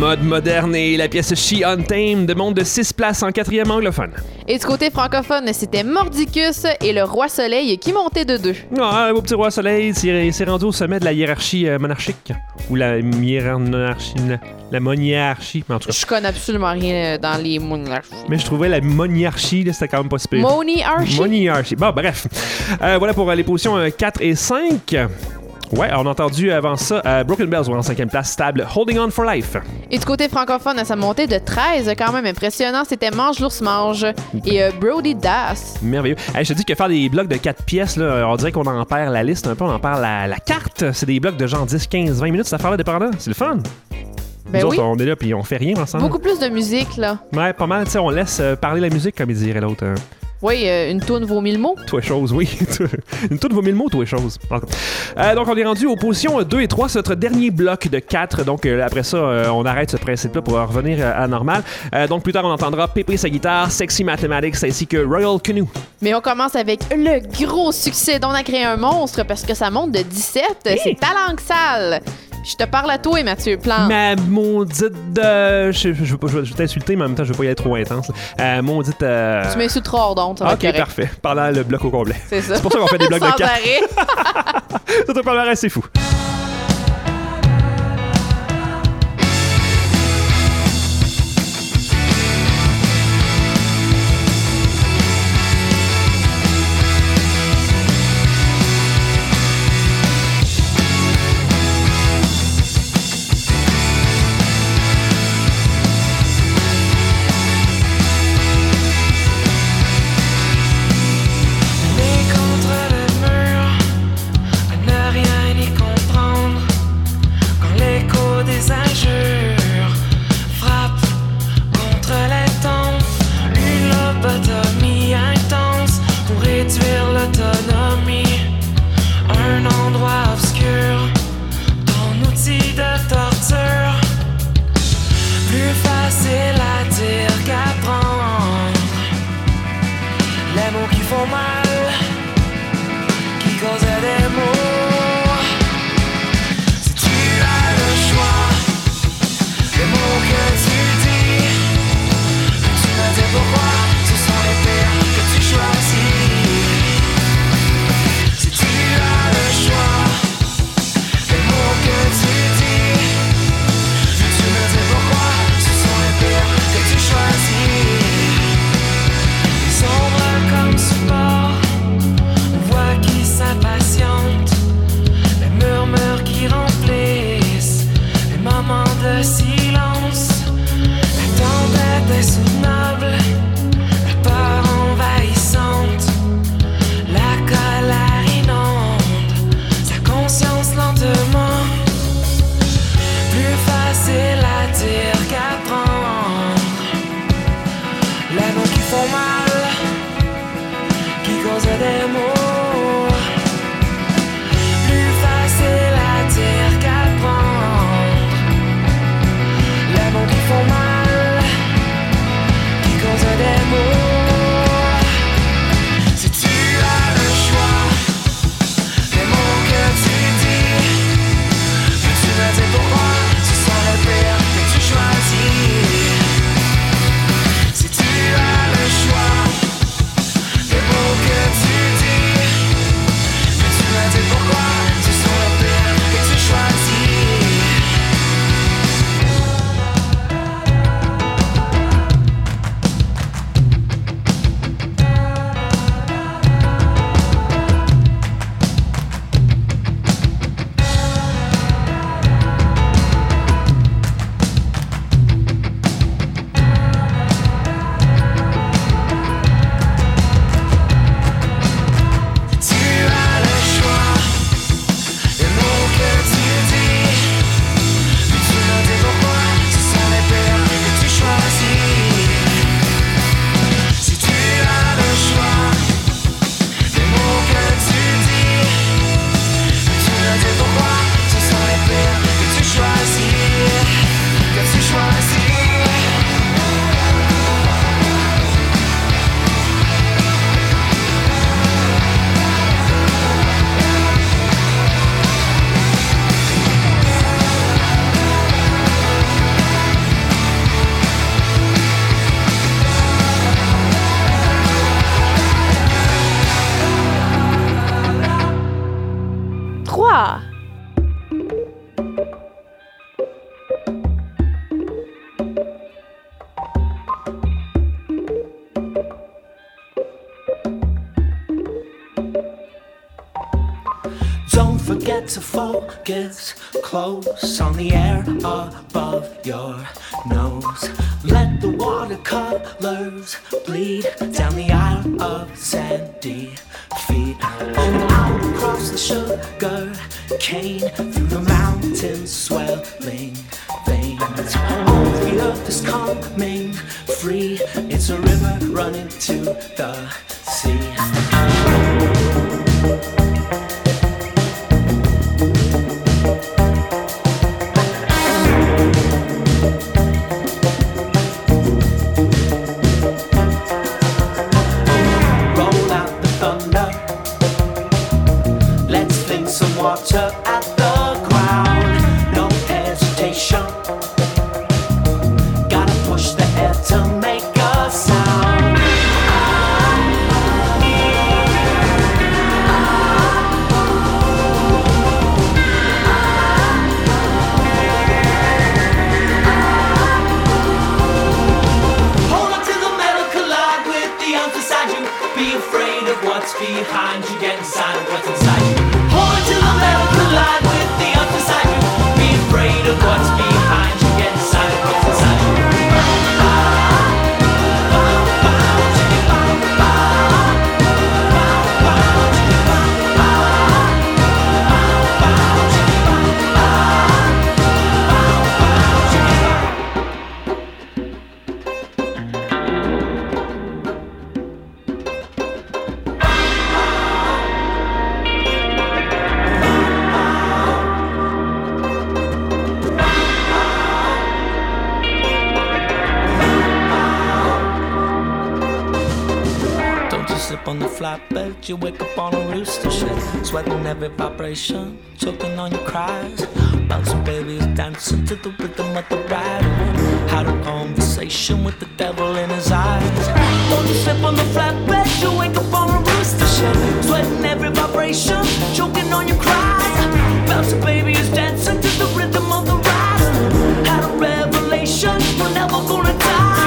mode moderne et la pièce She Untamed monte de six places en quatrième anglophone. Et du côté francophone, c'était Mordicus et le Roi Soleil qui montait de deux. Ah, beau petit Roi Soleil, c'est c'est rendu au sommet de la hiérarchie euh, monarchique. Ou la hiérarchie, la, la moniarchie, mais en tout cas. Je connais absolument rien dans les monarchies. Mais je trouvais la moniarchie, là, c'était quand même pas super. Moniarchie? Moniarchie. Bon, bref. Euh, voilà pour euh, les positions euh, quatre et cinq. Ouais, on a entendu avant ça euh, Broken Bells en cinquième place, stable Holding On for Life. Et du côté francophone, ça montait de treize, quand même impressionnant. C'était Mange l'ours mange et euh, Brody Das. Merveilleux. Hey, je te dis que faire des blocs de quatre pièces, là, on dirait qu'on en perd la liste un peu, on en perd la, la carte. C'est des blocs de genre dix, quinze, vingt minutes, cette affaire-là, dépendant. C'est le fun. Ben Nous oui. autres, on est là puis on fait rien ensemble. Beaucoup plus de musique, là. Ouais, pas mal. Tu sais, on laisse euh, parler la musique, comme il dirait l'autre. Hein. Oui, euh, une toune vaut mille mots. Toi chose, oui. Une toute vaut mille mots, toi chose. Euh, donc, on est rendu aux positions deux et trois. C'est notre dernier bloc de quatre. Donc, euh, après ça, euh, on arrête ce principe-là pour revenir euh, à la normale. Euh, donc, plus tard, on entendra Pépé sa guitare, Sexy Mathematics ainsi que Royal Canoe. Mais on commence avec le gros succès d'On a créé un monstre parce que ça monte de dix-sept. Hey. C'est Talenque Sale. Je te parle à toi, Mathieu Plante. Ma maudite de... Je, je, je, veux pas- je vais t'insulter, mais en même temps, je veux pas y être trop intense. Euh, maudite... Euh... Tu m'insultes trop hors d'onde, ça va Ok, être correct. parfait. Pendant le bloc au complet. C'est ça. C'est pour ça qu'on fait des blocs de Sans quatre. arrêt. C'est un palmarès, c'est fou. Né contre le mur, à ne rien y comprendre. Ah! Don't forget to focus close on the air above your nose. Let the watercolors bleed down the aisle of sandy feet. And out across the sugar cane, through the mountains swelling veins. All the earth is coming free. It's a river running to the sea. Water at the ground, no hesitation. Gotta push the air to make a sound. Hold on to the metal, collide with the earth inside you. Be afraid of what's behind you, get inside of what's inside you. Till the metal collide with the earth inside you. Be afraid of what's behind you. Get inside of what's inside you. On the flatbed, you wake up on a rooster shit, sweating every vibration, choking on your cries. Bouncing babies dancing to the rhythm of the rider. Had a conversation with the devil in his eyes. Don't you slip on the flatbed, you wake up on a rooster shit, sweating every vibration, choking on your cries. Bouncing babies dancing to the rhythm of the rider. Had a revelation, we're never gonna die.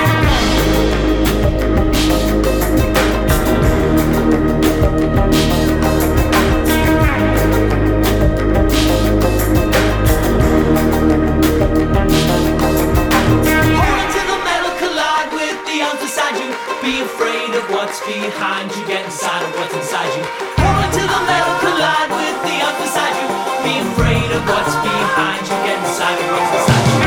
Be afraid of what's behind you. Get inside of what's inside you. Hold on to the metal, collide with the earth inside you. Be afraid of what's behind you. Get inside of what's inside you.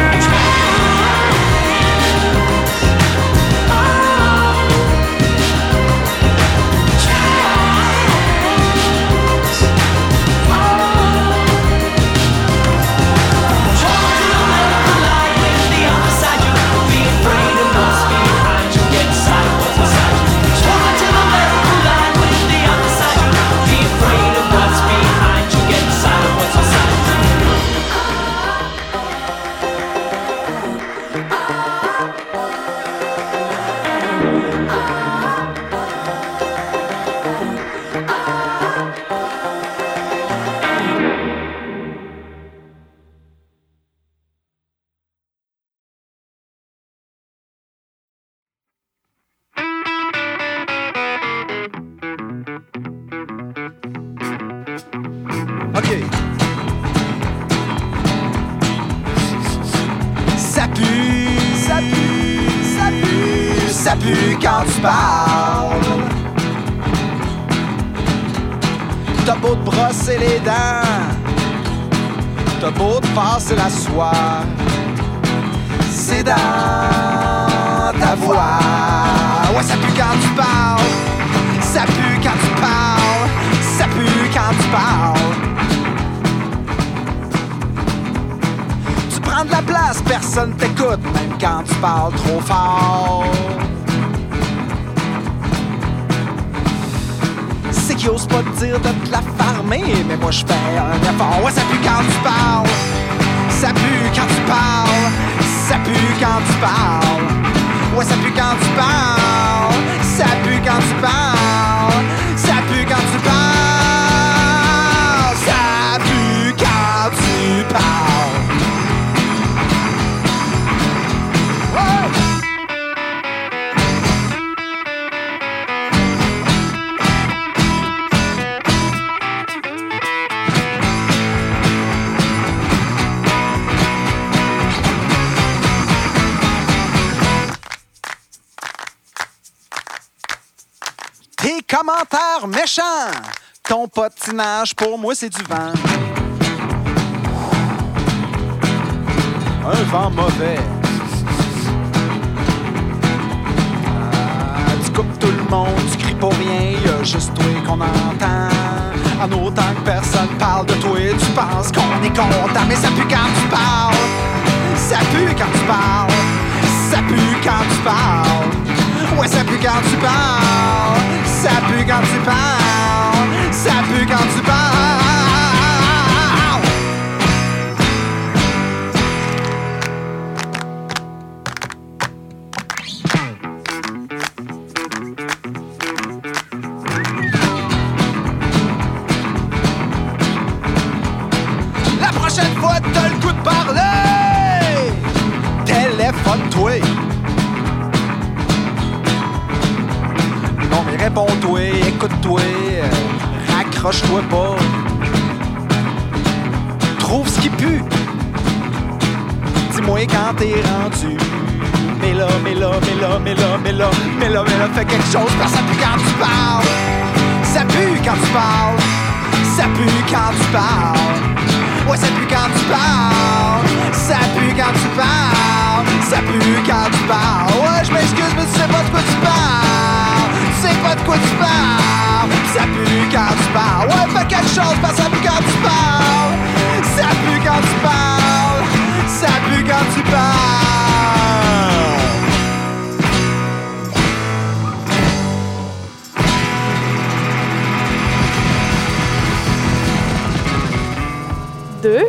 OK. Ça pue, ça pue, ça pue, ça pue quand tu parles. T'as beau te brosser les dents, t'as beau te passer la soie, c'est dans ta voix. Ouais, ça pue quand tu parles, ça pue quand tu parles, ça pue quand tu parles. Tu prends de la place, personne t'écoute, même quand tu parles trop fort. C'est qu'ils osent pas te dire de te la farmer, mais moi je fais un effort. Ouais, ça pue quand tu parles, ça pue quand tu parles, ça pue quand tu parles. Ouais, ça pue quand tu parles, ça pue quand tu parles, ça pue quand tu parles, ça pue. commentaire méchant. Ton patinage, pour moi, c'est du vent. Un vent mauvais. Ah, tu coupes tout le monde, tu cries pour rien, y'a juste toi qu'on entend. En autant que personne parle de toi, tu penses qu'on est content, mais ça pue quand tu parles. Ça pue quand tu parles. Ça pue quand tu parles. Ouais, ça pue quand tu parles. Ça pue quand tu parles. Ça pue quand tu parles. La prochaine fois, t'as le goût de parler. Téléphone-toi. Non mais réponds-toi, écoute-toi, euh, raccroche-toi pas. Trouve ce qui pue. Dis-moi quand t'es rendu. Mais là, mais là, mais là, mais là, mais là, mais là, mais là, fais quelque chose parce que ça pue quand tu parles. Ça pue quand tu parles. Ça pue quand tu parles. Ouais, ça pue quand tu parles. Ça pue quand tu parles. Ça pue quand tu parles. Ouais, je m'excuse, mais tu sais pas de quoi tu parles. Tu sais pas de quoi tu parles. Ça pue quand tu parles. Ouais, fais quelque chose parce que ça pue quand tu parles. Ça pue quand tu parles. Ça pue quand tu parles. Deux.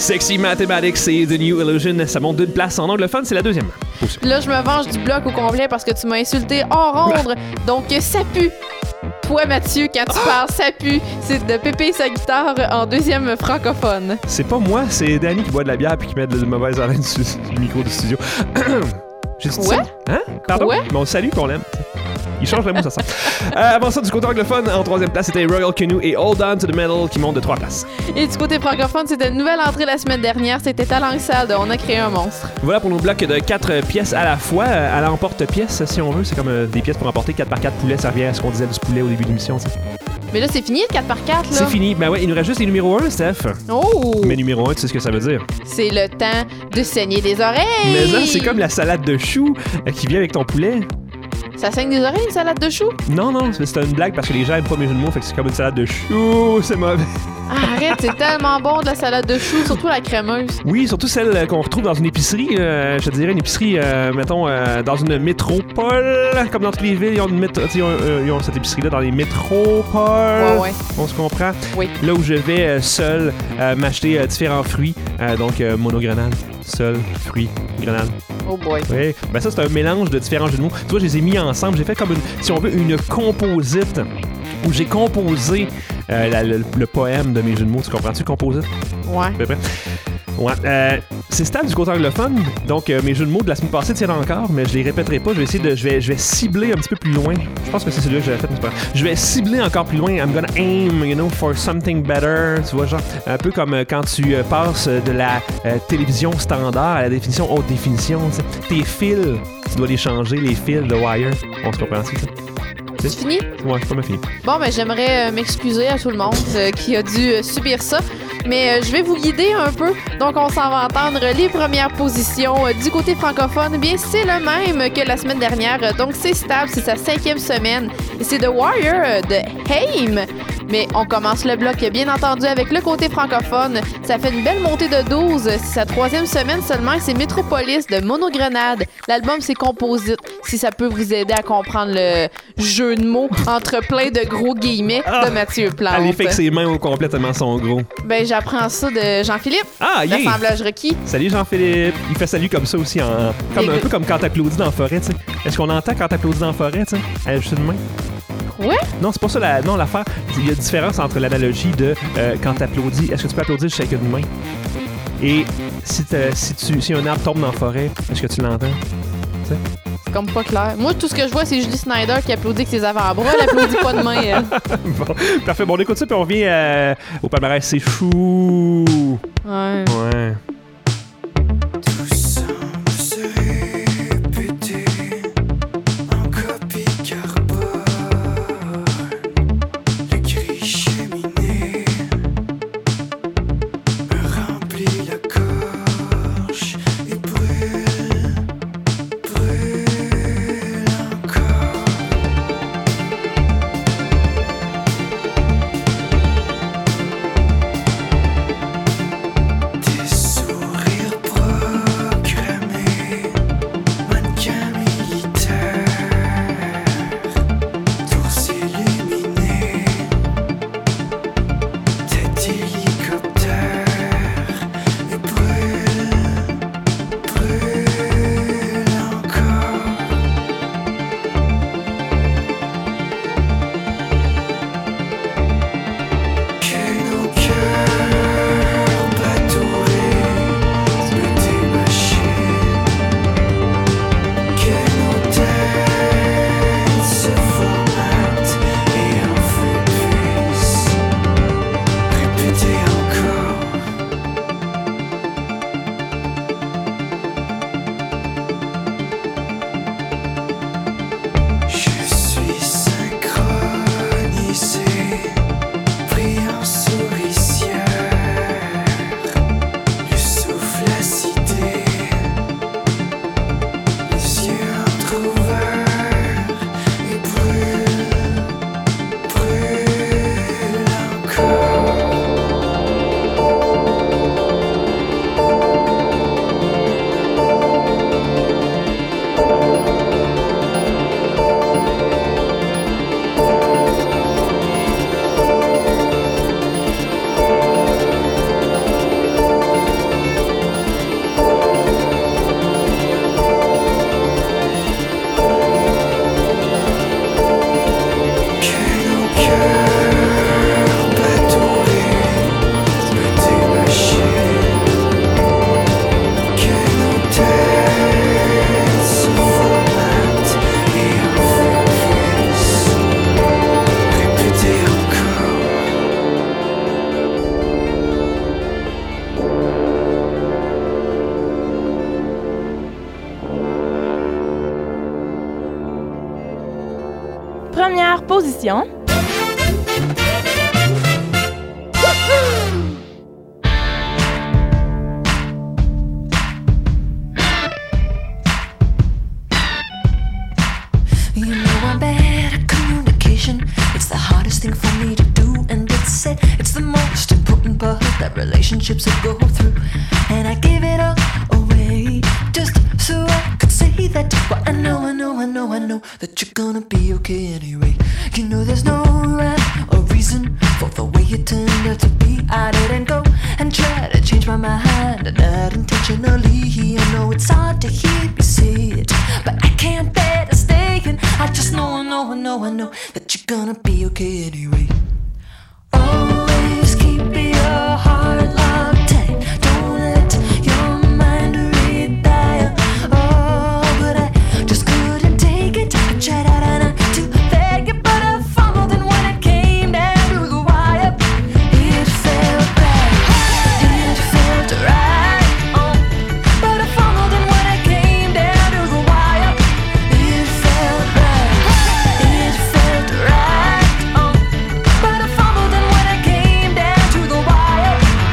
Sexy Mathematics et The New Illusion, ça monte d'une place. En anglophone, c'est la deuxième. Là, je me venge du bloc au complet parce que tu m'as insulté hors onde. Donc, ça pue. Toi, Mathieu, quand tu parles, ça pue. C'est de Pépé sa guitare en deuxième francophone. C'est pas moi, c'est Danny qui boit de la bière puis qui met de mauvaise haleine sur le micro du studio. J'ai dit Quoi? ça? Hein? Pardon? Quoi? Bon, salut qu'on l'aime. Il change le mot, ça sent. Euh, avant ça, du côté anglophone, en troisième place, c'était Royal Canoe et Hold On to the Metal qui monte de trois places. Et du côté francophone, c'était une nouvelle entrée la semaine dernière. C'était Ta langue sale de On a créé un monstre. Voilà pour nos blocs de quatre pièces à la fois. À l'emporte-pièce, si on veut. C'est comme euh, des pièces pour emporter quatre par quatre poulets. Ça revient à ce qu'on disait du poulet au début de l'émission. T'sais. Mais là, c'est fini le quatre par quatre, là. C'est fini. Ben ouais, il nous reste juste les numéros un, Steph. Oh! Mais numéro un, tu sais ce que ça veut dire. C'est le temps de saigner des oreilles. Mais là, c'est comme la salade de choux euh, qui vient avec ton poulet. Ça saigne des oreilles, une salade de choux? Non, non, c'est une blague parce que les gens aiment pas mes jeux de mots, fait que c'est comme une salade de choux, c'est mauvais. Ah, arrête, c'est tellement bon de la salade de choux, surtout la crémeuse. Oui, surtout celle qu'on retrouve dans une épicerie, euh, je te dirais une épicerie, euh, mettons, euh, dans une métropole, comme dans toutes les villes, ils ont, une métro- ils ont, euh, ils ont cette épicerie-là dans les métropoles. Ouais, ouais. On se comprend? Oui. Là où je vais euh, seul euh, m'acheter euh, différents fruits, euh, donc euh, monogrenade, seul, fruits, grenade. Oh boy. Oui, ben ça c'est un mélange de différents jeux de mots. Tu vois, je les ai mis ensemble. J'ai fait comme une, si on veut, une composite où j'ai composé euh, la- le, le poème de mes jeux de mots. Tu comprends-tu, composite? Ouais. À peu près. Ouais. Euh, c'est stable du côté anglophone, donc euh, mes jeux de mots de la semaine passée tiennent encore, mais je les répéterai pas. Je vais essayer de, je vais, je vais cibler un petit peu plus loin. Je pense que c'est celui-là que j'avais fait, mais c'est pas grave. Je vais cibler encore plus loin. I'm gonna aim, you know, for something better. Tu vois, genre un peu comme euh, quand tu euh, passes de la euh, télévision standard à la définition haute définition. T'sais. Tes fils, tu dois les changer, les fils de wire. On se comprend-tu, ça? C'est fini? Ouais, c'est pas mal fini. Bon, ben j'aimerais euh, m'excuser à tout le monde euh, qui a dû euh, subir ça. Mais euh, je vais vous guider un peu. Donc, on s'en va entendre les premières positions euh, du côté francophone. Eh bien, c'est le même que la semaine dernière. Donc, c'est stable. C'est sa cinquième semaine. Et c'est The Wire euh, de Haim. Mais on commence le bloc, bien entendu, avec le côté francophone. Ça fait une belle montée de douze. C'est sa troisième semaine seulement. Et c'est Métropolis de Monogrenade. L'album, c'est Composite. Si ça peut vous aider à comprendre le jeu de mots entre plein de gros guillemets de Mathieu Plante. Allez, fait que ses mains au complet tellement sont gros. Ben, j'apprends ça de Jean-Philippe. Ah, yeah. L'assemblage requis. Salut Jean-Philippe. Il fait salut comme ça aussi, en, comme, Et- un peu comme quand t'applaudis dans la forêt, tu sais. Est-ce qu'on entend quand t'applaudis dans la forêt, tu sais? Elle juste une main. Ouais? Non, c'est pas ça, la, non, l'affaire. Il y a une différence entre l'analogie de euh, quand t'applaudis. Est-ce que tu peux applaudir juste avec une main? Et si, t'as- si, tu, si un arbre tombe dans la forêt, est-ce que tu l'entends? Tu sais? C'est comme pas clair. Moi, tout ce que je vois, c'est Julie Snyder qui applaudit avec ses avant-bras. Elle applaudit pas de main, elle. Bon, parfait. Bon, on écoute ça, puis on revient euh, au palmarès. C'est fou. Ouais. Ouais. Tout semble se répéter en copie carbone. Le cri cheminé me remplit la gorge et brûle, brûle encore. Des souvenirs première position. You know I'm bad at communication. It's the hardest thing for me to do, and it's said it's the most important part that relationships will go through. And I give it all away just so I could say that. But I know, I know, I know, I know that you're gonna be okay anyway. You know there's no rhyme or reason for the way it turned out to be. I didn't go and try to change my mind, not intentionally. I know it's hard to hear me say it, but I can't bear to stay. And I just know, I know, I know, I know that you're gonna be okay anyway. Always keep your heart locked tight. Don't let your mind read that. Oh, but I just couldn't take it. I tried out and I to beg it, but I fumbled. And when it came down to the wire, it felt bad. It felt right. Oh, but I fumbled. And when it came down to the wire, it felt right. It felt right. Oh, but I fumbled. And when it came down to the wire,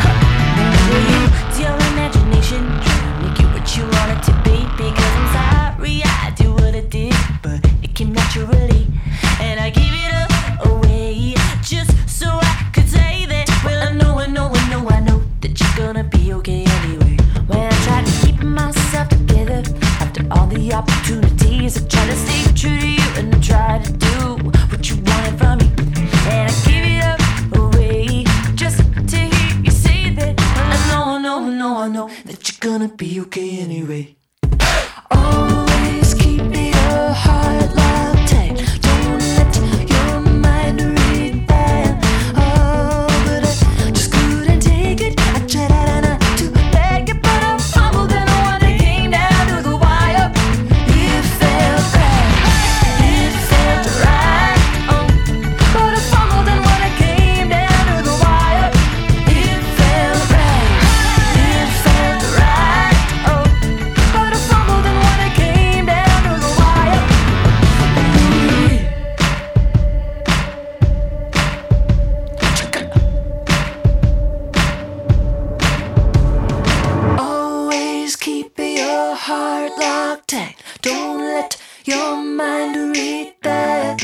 it's your imagination trying to make you what you want it to be. Because I'm sorry I did what I did, but it came naturally, and I gave it up away just so I could say that. Well, I know, I know, I know, I know that you're gonna be okay anyway. When I tried to keep myself together after all the opportunities, I tried to stay true to you, and I tried to do what you wanted from me, and I gave it up away just to hear you say that. Well, I know, I know, I know, I know that you're gonna be okay anyway. Always keep your heart locked tight. Don't let your mind read that. Oh, but I just couldn't take it. I tried out and I to beg it, but I fumbled. And when it came down to the wire, it felt right. It felt right. Oh, but I fumbled. And when it came down to the wire, it felt right. It felt right. Oh, but I fumbled. And when it came down to the wire, always keep your heart locked tight. Don't let your mind read that.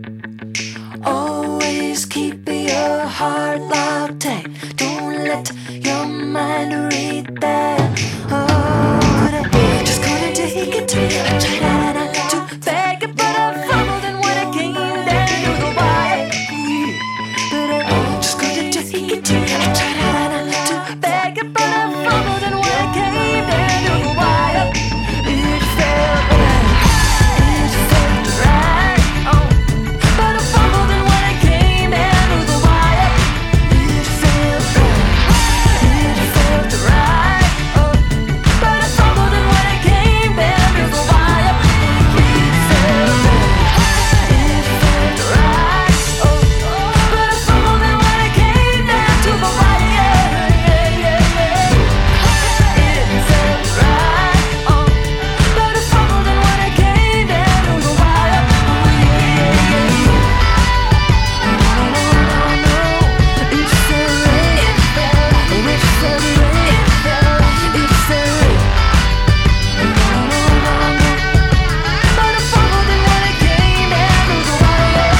Always keep your heart locked tight. Don't let your mind read that. Oh, but I just couldn't take it. I tried out and I to beg it, but I fumbled. And when it came down to the wire, but I just couldn't take it. I tried out and I to beg it, but I fumbled. And when it came down to the wire, it felt right. It felt right. Oh, but I fumbled. And when it came down to the wire, it felt right. It felt right. Oh, but I fumbled. And when it came down to the wire, it felt right. It felt right. Oh, but I fumbled. And when it came down to the wire, yeah, yeah, yeah. It felt right. Oh, but I fumbled. And when it came down to the wire, yeah, yeah, yeah. No, no, no, no. It felt right. It felt right. It felt right. It felt right. It felt right. No, no, no, no. But I fumbled. And when it came down to the wire,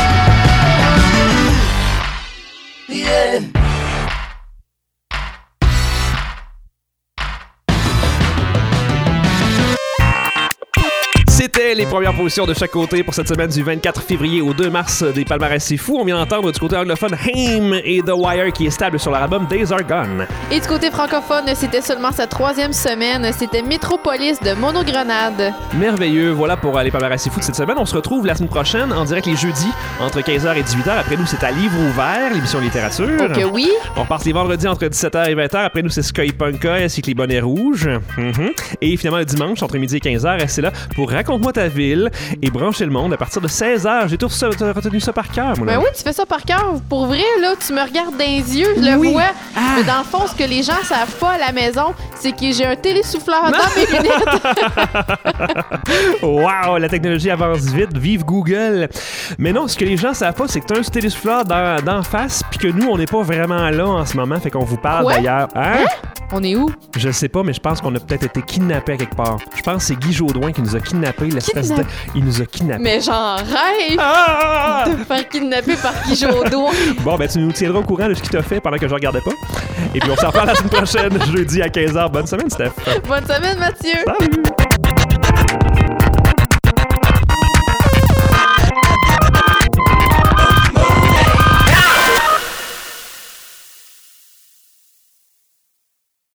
yeah. C'était les premières positions de chaque côté pour cette semaine du vingt-quatre février au deux mars des palmarès C'est Fou. On vient d'entendre du côté anglophone Haim et The Wire qui est stable sur leur album Days Are Gone. Et du côté francophone, c'était seulement sa troisième semaine. C'était Métropolis de Monogrenade. Merveilleux. Voilà pour les palmarès C'est Fou de cette semaine. On se retrouve la semaine prochaine en direct les jeudis entre quinze heures et dix-huit heures. Après nous, c'est à Livre ouvert, l'émission littérature. Ok, oui. On repart les vendredis entre dix-sept heures et vingt heures. Après nous, c'est Sky Punka ainsi que les bonnets rouges. Mm-hmm. Et finalement, le dimanche, entre midi et quinze heures, c'est là pour Raconte-moi ta sa ville et brancher le monde à partir de seize heures. J'ai tout ça, t'as retenu ça par cœur, mon Ben ami. oui, tu fais ça par cœur. Pour vrai, là, tu me regardes dans les yeux, je le Oui. vois. Ah. Mais dans le fond, ce que les gens savent pas à la maison, c'est que j'ai un télésouffleur dans mes lunettes. Wow, la technologie avance vite. Vive Google. Mais non, ce que les gens savent pas, c'est que t'as un télésouffleur dans, d'en face, puis que nous, on n'est pas vraiment là en ce moment, fait qu'on vous parle Quoi? d'ailleurs. Hein? On est où? Je sais pas, mais je pense qu'on a peut-être été kidnappés à quelque part. Je pense que c'est Guy Jodoin qui nous a kidnappés, l'espèce de... Kidnappé? Il nous a kidnappés. Mais j'en rêve Ah! de me faire kidnapper par Guy Jodoin. Bon, ben tu nous tiendras au courant de ce qu'il t'a fait pendant que je regardais pas. Et puis on s'en reparle la semaine prochaine, jeudi à quinze heures. Bonne semaine, Steph. Bonne semaine, Mathieu. Salut!